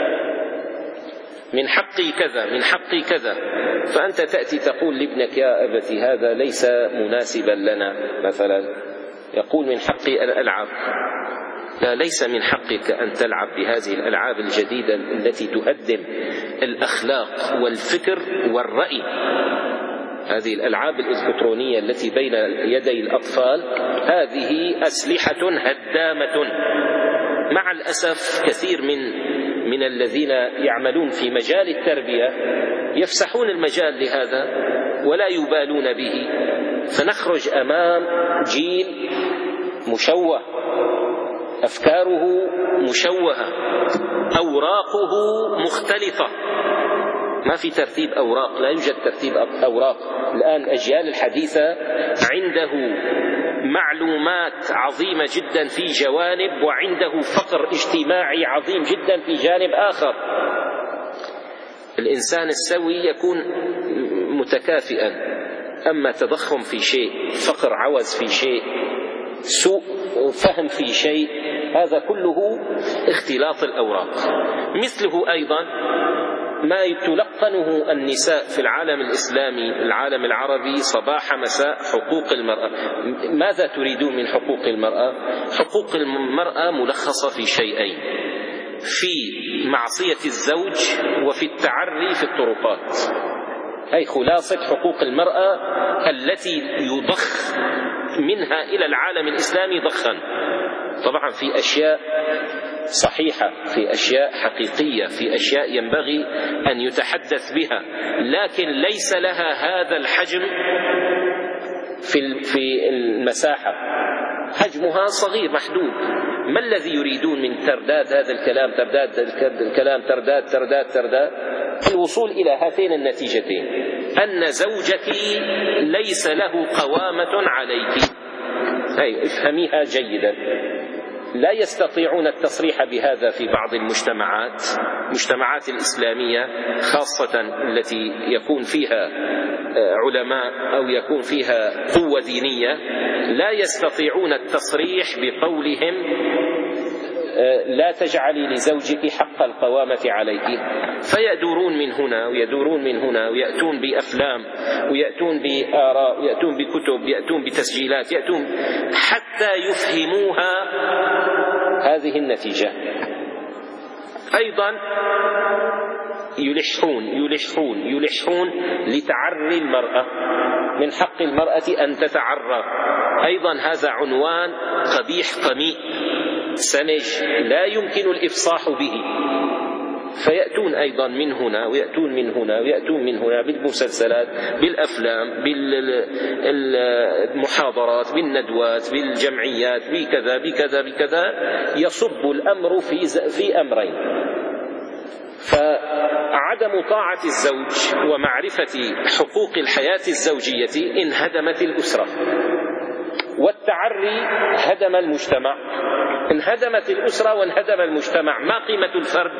من حقي كذا، من حقي كذا، فأنت تأتي تقول لابنك يا أبتي هذا ليس مناسبا لنا، مثلا يقول من حقي أن ألعب. لا، ليس من حقك أن تلعب بهذه الألعاب الجديدة التي تهدم الأخلاق والفكر والرأي. هذه الألعاب الإلكترونية التي بين يدي الأطفال هذه أسلحة هدامة. مع الأسف كثير من من الذين يعملون في مجال التربية يفسحون المجال لهذا ولا يبالون به، فنخرج أمام جيل مشوه، أفكاره مشوهة، أوراقه مختلطة، ما في ترتيب أوراق، لا يوجد ترتيب أوراق. الآن الأجيال الحديثة عنده معلومات عظيمة جدا في جوانب، وعنده فقر اجتماعي عظيم جدا في جانب آخر. الإنسان السوي يكون متكافئا، أما تضخم في شيء، فقر عوز في شيء، سوء فهم في شيء، هذا كله اختلاط الأوراق. مثله أيضا ما تلقنه النساء في العالم الإسلامي، العالم العربي، صباح مساء، حقوق المرأة. ماذا تريدون من حقوق المرأة؟ حقوق المرأة ملخصة في شيئين: في معصية الزوج وفي التعري في الطرقات. هي خلاصة حقوق المرأة التي يضخ منها إلى العالم الإسلامي ضخا. طبعا في أشياء صحيحة، في أشياء حقيقية، في أشياء ينبغي أن يتحدث بها، لكن ليس لها هذا الحجم في في المساحة، حجمها صغير محدود. ما الذي يريدون من ترداد هذا الكلام، ترداد الكلام، ترداد ترداد ترداد الوصول إلى هاتين النتيجتين: أن زوجك ليس له قوامة عليك. هاي افهميها جيدا. لا يستطيعون التصريح بهذا في بعض المجتمعات، المجتمعات الإسلامية خاصة التي يكون فيها علماء أو يكون فيها قوة دينية، لا يستطيعون التصريح بقولهم لا تجعلي لزوجك حق القوامة عليك، فيدورون من هنا ويدورون من هنا ويأتون بأفلام ويأتون بآراء ويأتون بكتب ويأتون بتسجيلات، يأتون حتى يفهموها هذه النتيجة. أيضا يلحون يلحون يلحون لتعري المرأة، من حق المرأة أن تتعرى. أيضا هذا عنوان قبيح قميء سمج لا يمكن الإفصاح به، فيأتون أيضا من هنا ويأتون من هنا ويأتون من هنا بالمسلسلات، بالأفلام، بالمحاضرات، بالندوات، بالجمعيات، بكذا بكذا بكذا، يصب الأمر في في أمرين: فعدم طاعة الزوج ومعرفة حقوق الحياة الزوجية انهدمت الأسرة، والتعري هدم المجتمع. انهدمت الأسرة وانهدم المجتمع. ما قيمة الفرد؟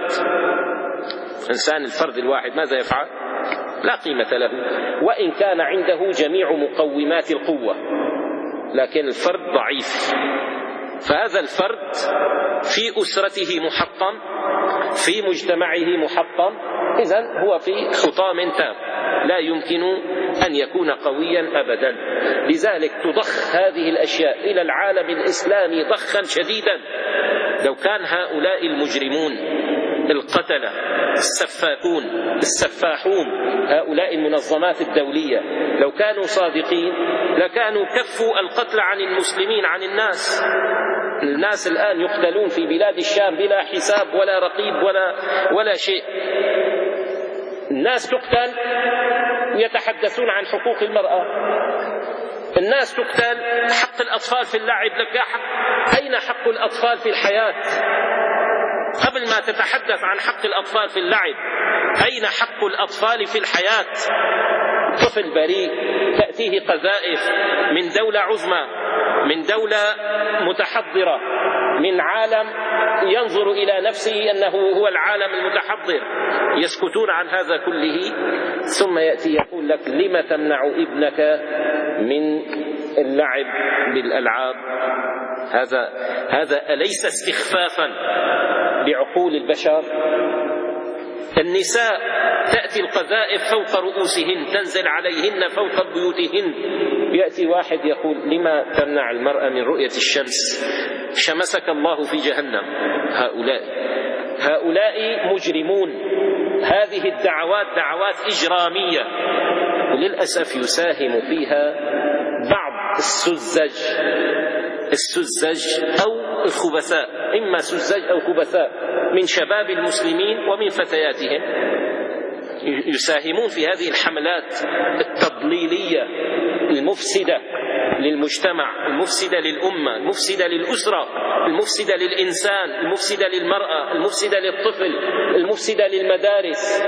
إنسان الفرد الواحد ماذا يفعل؟ لا قيمة له، وإن كان عنده جميع مقومات القوة، لكن الفرد ضعيف. فهذا الفرد في أسرته محطم، في مجتمعه محطم، إذن هو في حطام تام، لا يمكن أن يكون قويا أبدا. لذلك تضخ هذه الأشياء إلى العالم الإسلامي ضخا شديدا. لو كان هؤلاء المجرمون القتلة السفاكون السفاحون، هؤلاء المنظمات الدولية، لو كانوا صادقين لكانوا كفوا القتل عن المسلمين عن الناس. الناس الآن يقتلون في بلاد الشام بلا حساب ولا رقيب ولا ولا شيء. الناس تقتل ويتحدثون عن حقوق المرأة. الناس تقتل، حق الأطفال في اللعب، لك حق. أين حق الأطفال في الحياة؟ قبل ما تتحدث عن حق الأطفال في اللعب، أين حق الأطفال في الحياة؟ طفل بريء تأتيه قذائف من دولة عظمى، من دولة متحضرة، من عالم ينظر إلى نفسه أنه هو العالم المتحضر، يسكتون عن هذا كله. ثم يأتي يقول لك: لم تمنع ابنك من اللعب بالألعاب؟ هذا هذا أليس استخفافا بعقول البشر؟ النساء تأتي القذائف فوق رؤوسهن، تنزل عليهن فوق بيوتهن. يأتي واحد يقول: لما تمنع المرأة من رؤية الشمس؟ شمسك الله في جهنم. هؤلاء هؤلاء مجرمون. هذه الدعوات دعوات إجرامية، وللأسف يساهم فيها بعض السذج السذج أو الخبثاء، إما سذج أو خبثاء من شباب المسلمين ومن فتياتهم، يساهمون في هذه الحملات التضليلية المفسدة للمجتمع، المفسدة للأمة، المفسدة للأسرة، المفسدة للإنسان، المفسدة للمرأة، المفسدة للطفل، المفسدة للمدارس،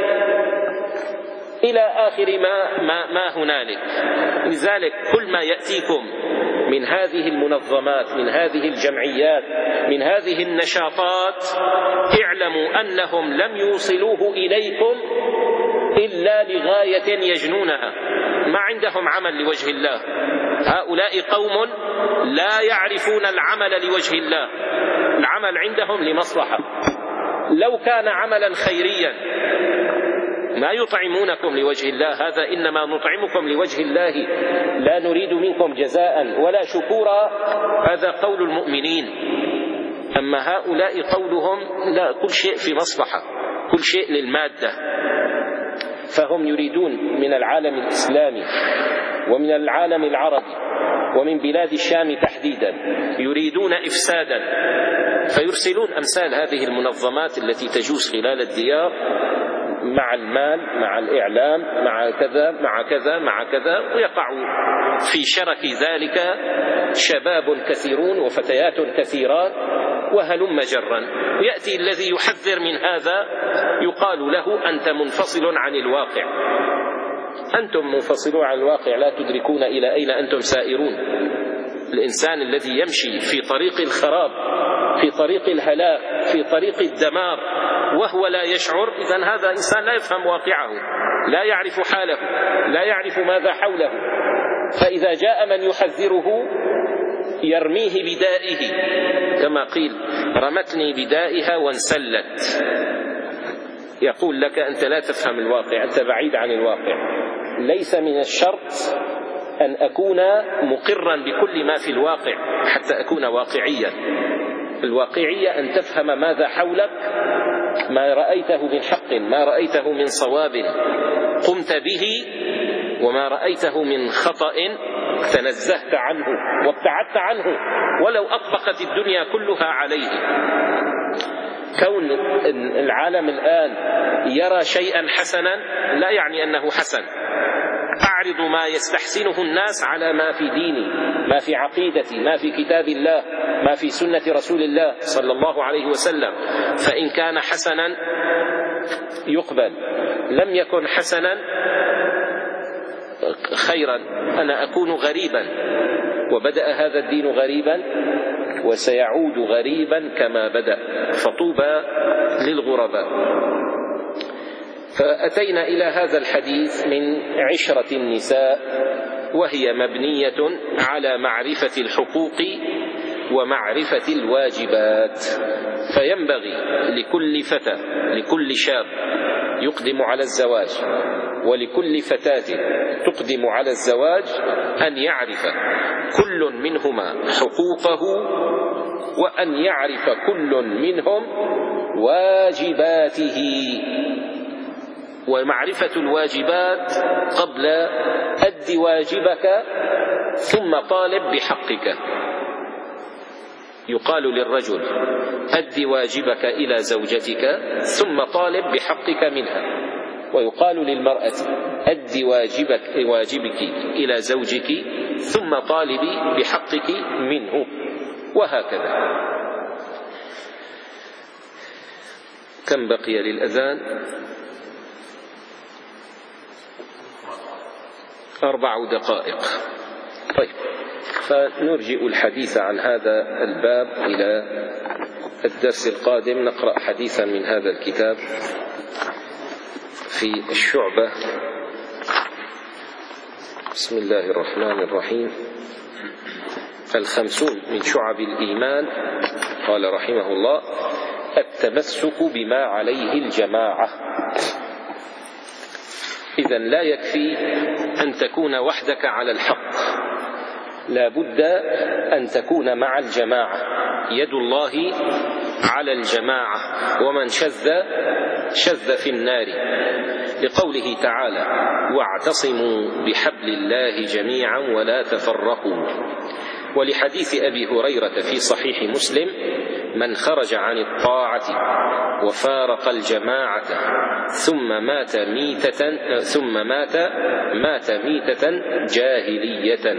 إلى آخر ما, ما, ما هنالك. لذلك كل ما يأتيكم من هذه المنظمات، من هذه الجمعيات، من هذه النشاطات، اعلموا أنهم لم يوصلوه إليكم إلا لغاية يجنونها. ما عندهم عمل لوجه الله. هؤلاء قوم لا يعرفون العمل لوجه الله، العمل عندهم لمصلحة. لو كان عملا خيريا ما يطعمونكم لوجه الله، هذا إنما نطعمكم لوجه الله لا نريد منكم جزاء ولا شكورا، هذا قول المؤمنين. أما هؤلاء قولهم لا، كل شيء في مصلحة، كل شيء للمادة. فهم يريدون من العالم الإسلامي ومن العالم العربي ومن بلاد الشام تحديدا يريدون إفسادا، فيرسلون أمثال هذه المنظمات التي تجوز خلال الديار مع المال، مع الإعلام، مع كذا مع كذا مع كذا، ويقع في شرك ذلك شباب كثيرون وفتيات كثيرات وهلم جرا. يأتي الذي يحذر من هذا يقال له: أنت منفصل عن الواقع. أنتم منفصلون عن الواقع، لا تدركون إلى أين أنتم سائرون. الإنسان الذي يمشي في طريق الخراب، في طريق الهلاك، في طريق الدمار وهو لا يشعر، إذن هذا إنسان لا يفهم واقعه، لا يعرف حاله، لا يعرف ماذا حوله. فإذا جاء من يحذره يرميه بدائه، كما قيل: رمتني بدائها وانسلت. يقول لك أنت لا تفهم الواقع، أنت بعيد عن الواقع. ليس من الشرط أن أكون مقرا بكل ما في الواقع حتى أكون واقعيا. الواقعية أن تفهم ماذا حولك، ما رأيته من حق، ما رأيته من صواب قمت به، وما رأيته من خطأ تنزهت عنه وابتعدت عنه ولو أطبقت الدنيا كلها عليه. كون العالم الآن يرى شيئا حسنا لا يعني أنه حسن. أعرض ما يستحسنه الناس على ما في ديني، ما في عقيدتي، ما في كتاب الله، ما في سنة رسول الله صلى الله عليه وسلم، فإن كان حسنا يقبل، لم يكن حسنا خيرا، أنا أكون غريبا. وبدأ هذا الدين غريبا وسيعود غريبا كما بدأ، فطوبى للغرباء. فأتينا إلى هذا الحديث من عشرة النساء، وهي مبنية على معرفة الحقوق ومعرفة الواجبات. فينبغي لكل فتى، لكل شاب يقدم على الزواج، ولكل فتاة تقدم على الزواج، أن يعرف كل منهما حقوقه، وأن يعرف كل منهم واجباته. ومعرفة الواجبات قبل أد واجبك ثم طالب بحقك. يقال للرجل أد واجبك إلى زوجتك ثم طالب بحقك منها، ويقال للمرأة أد واجبك, واجبك إلى زوجك ثم طالبي بحقك منه، وهكذا. كم بقي للأذان؟ أربع دقائق. طيب، فنرجئ الحديث عن هذا الباب إلى الدرس القادم. نقرأ حديثا من هذا الكتاب في الشعبة. بسم الله الرحمن الرحيم. الخمسون من شعب الإيمان. قال رحمه الله: التمسك بما عليه الجماعة. إذن لا يكفي أن تكون وحدك على الحق، لا بد أن تكون مع الجماعة. يد الله على الجماعة، ومن شذ شذ في النار، لقوله تعالى: واعتصموا بحبل الله جميعا ولا تفرقوا. ولحديث أبي هريرة في صحيح مسلم: من خرج عن الطاعة وفارق الجماعة ثم مات ميتة ثم مات مات ميتة جاهلية.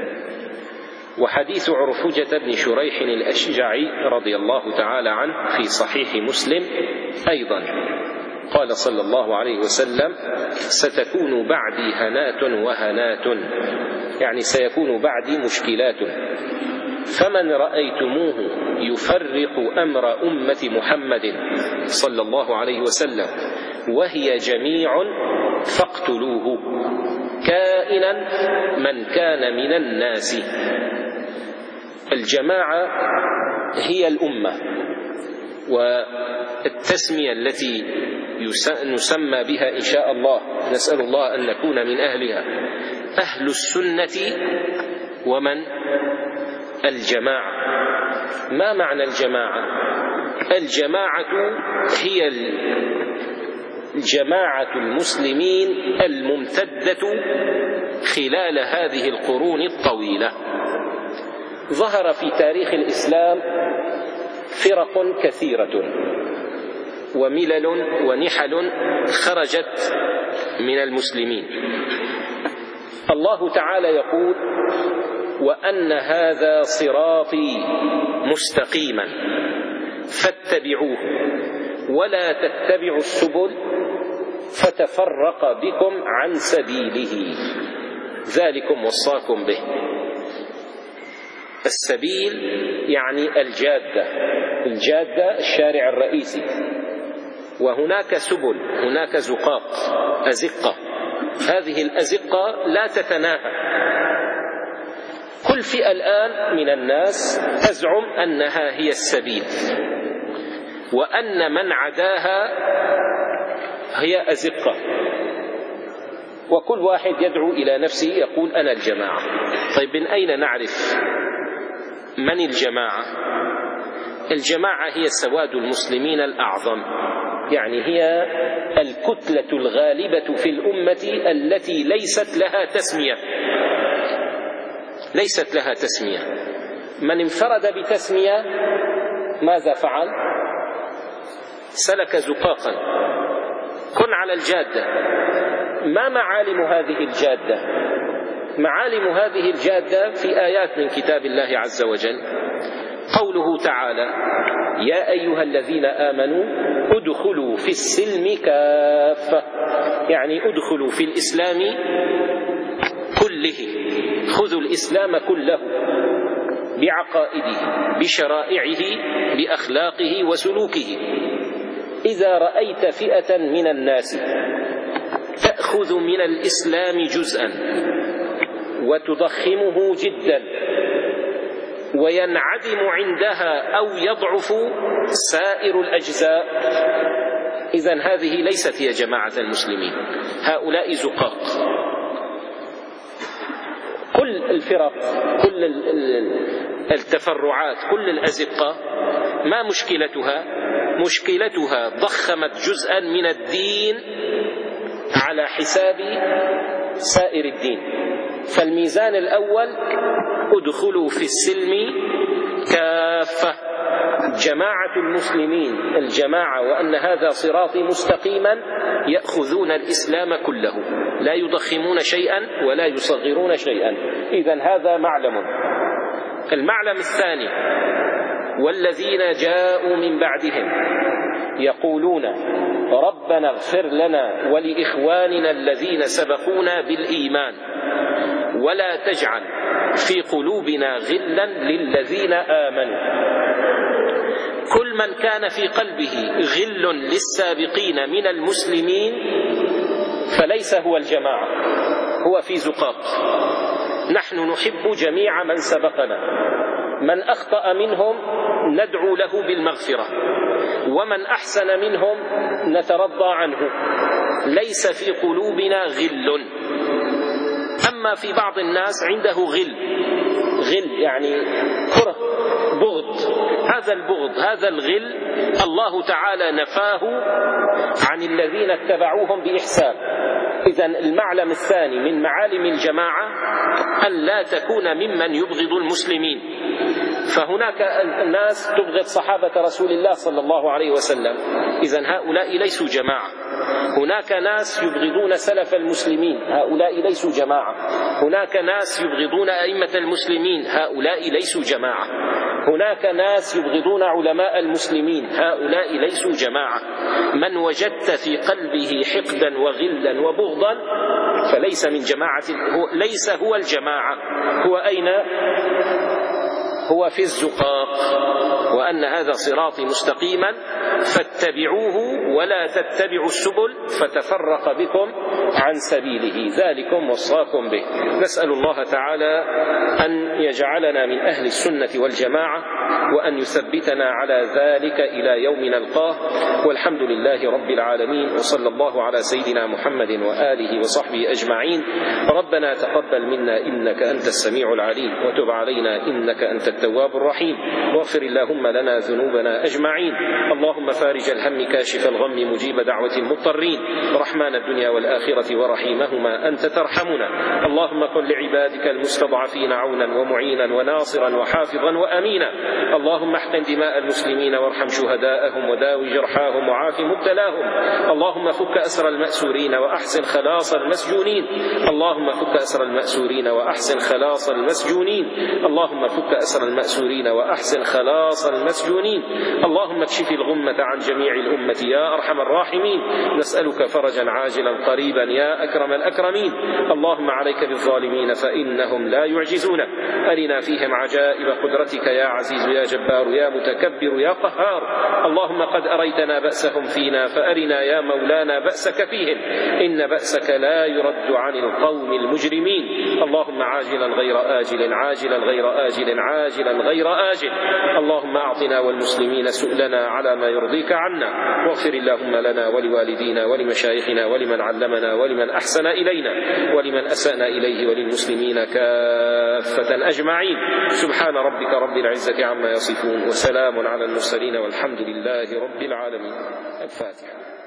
وحديث عرفجة بن شريح الأشجعي رضي الله تعالى عنه في صحيح مسلم أيضا، قال صلى الله عليه وسلم: ستكون بعدي هنات وهنات، يعني سيكون بعدي مشكلات، فمن رأيتموه يفرق أمر أمة محمد صلى الله عليه وسلم وهي جميع فاقتلوه، كائنا من كان من الناس. الجماعة هي الأمة، والتسمية التي نسمى بها إن شاء الله، نسأل الله أن نكون من أهلها، أهل السنة ومن الجماعة. ما معنى الجماعة؟ الجماعة هي جماعة المسلمين الممتدة خلال هذه القرون الطويلة. ظهر في تاريخ الإسلام فرق كثيرة وملل ونحل خرجت من المسلمين. الله تعالى يقول: وأن هذا صراطي مستقيما فاتبعوه ولا تتبعوا السبل فتفرق بكم عن سبيله ذلكم وصاكم به. السبيل يعني الجادة، الجادة الشارع الرئيسي، وهناك سبل، هناك زقاق، أزقة. هذه الأزقة لا تتناهى، كل كل فئة الآن من الناس تزعم أنها هي السبيل، وأن من عداها هي أزقة، وكل واحد يدعو إلى نفسه يقول أنا الجماعة. طيب من أين نعرف من الجماعة؟ الجماعة هي سواد المسلمين الأعظم، يعني هي الكتلة الغالبة في الأمة التي ليست لها تسمية، ليست لها تسمية. من انفرد بتسمية ماذا فعل؟ سلك زقاقا. كن على الجادة. ما معالم هذه الجادة؟ معالم هذه الجادة في آيات من كتاب الله عز وجل. قوله تعالى: يا أيها الذين آمنوا ادخلوا في السلم كافة، يعني ادخلوا في الإسلام كله، خذوا الإسلام كله بعقائده، بشرائعه، بأخلاقه وسلوكه. إذا رأيت فئة من الناس تأخذ من الإسلام جزءا وتضخمه جدا وينعدم عندها أو يضعف سائر الأجزاء، إذن هذه ليست هي جماعة المسلمين، هؤلاء زقاق. كل الفرق، كل التفرعات، كل الأزقة ما مشكلتها؟ مشكلتها ضخمت جزءا من الدين على حساب سائر الدين. فالميزان الأول: ادخلوا في السلم كافة، جماعة المسلمين الجماعة، وأن هذا صراطي مستقيما، يأخذون الإسلام كله، لا يضخمون شيئا ولا يصغرون شيئا. إذن هذا معلم. المعلم الثاني: والذين جاءوا من بعدهم يقولون ربنا اغفر لنا ولإخواننا الذين سبقونا بالإيمان ولا تجعل في قلوبنا غلا للذين آمنوا. كل من كان في قلبه غل للسابقين من المسلمين فليس هو الجماعة، هو في زقاق. نحن نحب جميع من سبقنا، من أخطأ منهم ندعو له بالمغفرة، ومن أحسن منهم نترضى عنه، ليس في قلوبنا غل. أما في بعض الناس عنده غل، غل يعني كره، بغض. هذا البغض، هذا الغل الله تعالى نفاه عن الذين اتبعوهم بإحسان. إذن المعلم الثاني من معالم الجماعة أن لا تكون ممن يبغض المسلمين. فهناك الناس تبغض صحابة رسول الله صلى الله عليه وسلم، إذن هؤلاء ليسوا جماعة. هناك ناس يبغضون سلف المسلمين، هؤلاء ليسوا جماعة. هناك ناس يبغضون أئمة المسلمين، هؤلاء ليسوا جماعة. هناك ناس يبغضون علماء المسلمين، هؤلاء ليسوا جماعة. من وجدت في قلبه حقدا وغلا وبغضا فليس من جماعة، هو ليس هو الجماعة. هو أين؟ هو في الزقاق. وأن هذا صراطي مستقيما فاتبعوه ولا تتبعوا السبل فتفرق بكم عن سبيله، ذلكم وصاكم به. نسأل الله تعالى أن يجعلنا من أهل السنة والجماعة، وأن يثبتنا على ذلك إلى يوم نلقاه. والحمد لله رب العالمين، وصلى الله على سيدنا محمد وآله وصحبه أجمعين. ربنا تقبل منا إنك أنت السميع العليم، وتب علينا إنك أنت التواب الرحيم، واغفر اللهم لنا ذنوبنا أجمعين. اللهم فارج الهم كاشف الغم مجيب دعوة المضطرين، رحمن الدنيا والآخرة ورحيمهما أنت ترحمنا. اللهم كن لعبادك المستضعفين عونا ومعينا وناصرا وحافظا وأمينا. اللهم احقن دماء المسلمين وارحم شهداءهم وداوي جرحاهم وعاف مبتلاهم. اللهم فك أسر المأسورين وأحسن خلاص المسجونين. اللهم فك أسر المأسورين وأحسن خلاص المسجونين. اللهم فك أسر المأسورين وأحسن خلاص المسجونين. اللهم اكشف الغم الأمة عن جميع الأمة يا أرحم الراحمين. نسألك فرجا عاجلا قريبا يا أكرم الأكرمين. اللهم عليك بالظالمين فإنهم لا يعجزونك، أرنا فيهم عجائب قدرتك يا عزيز يا جبار يا متكبر يا قهار. اللهم قد أريتنا بأسهم فينا فأرنا يا مولانا بأسك فيهم، إن بأسك لا يرد عن القوم المجرمين. اللهم عاجلا غير آجل عاجلا غير آجل عاجلا غير آجل. اللهم أعطنا والمسلمين سؤلنا على ما يرضيك عنا، واغفر اللهم لنا ولوالدينا ولمشايخنا ولمن علمنا ولمن أحسن إلينا ولمن أسأنا إليه وللمسلمين كافة أجمعين. سبحان ربك رب العزة عما يصفون وسلام على المرسلين والحمد لله رب العالمين. الفاتحة.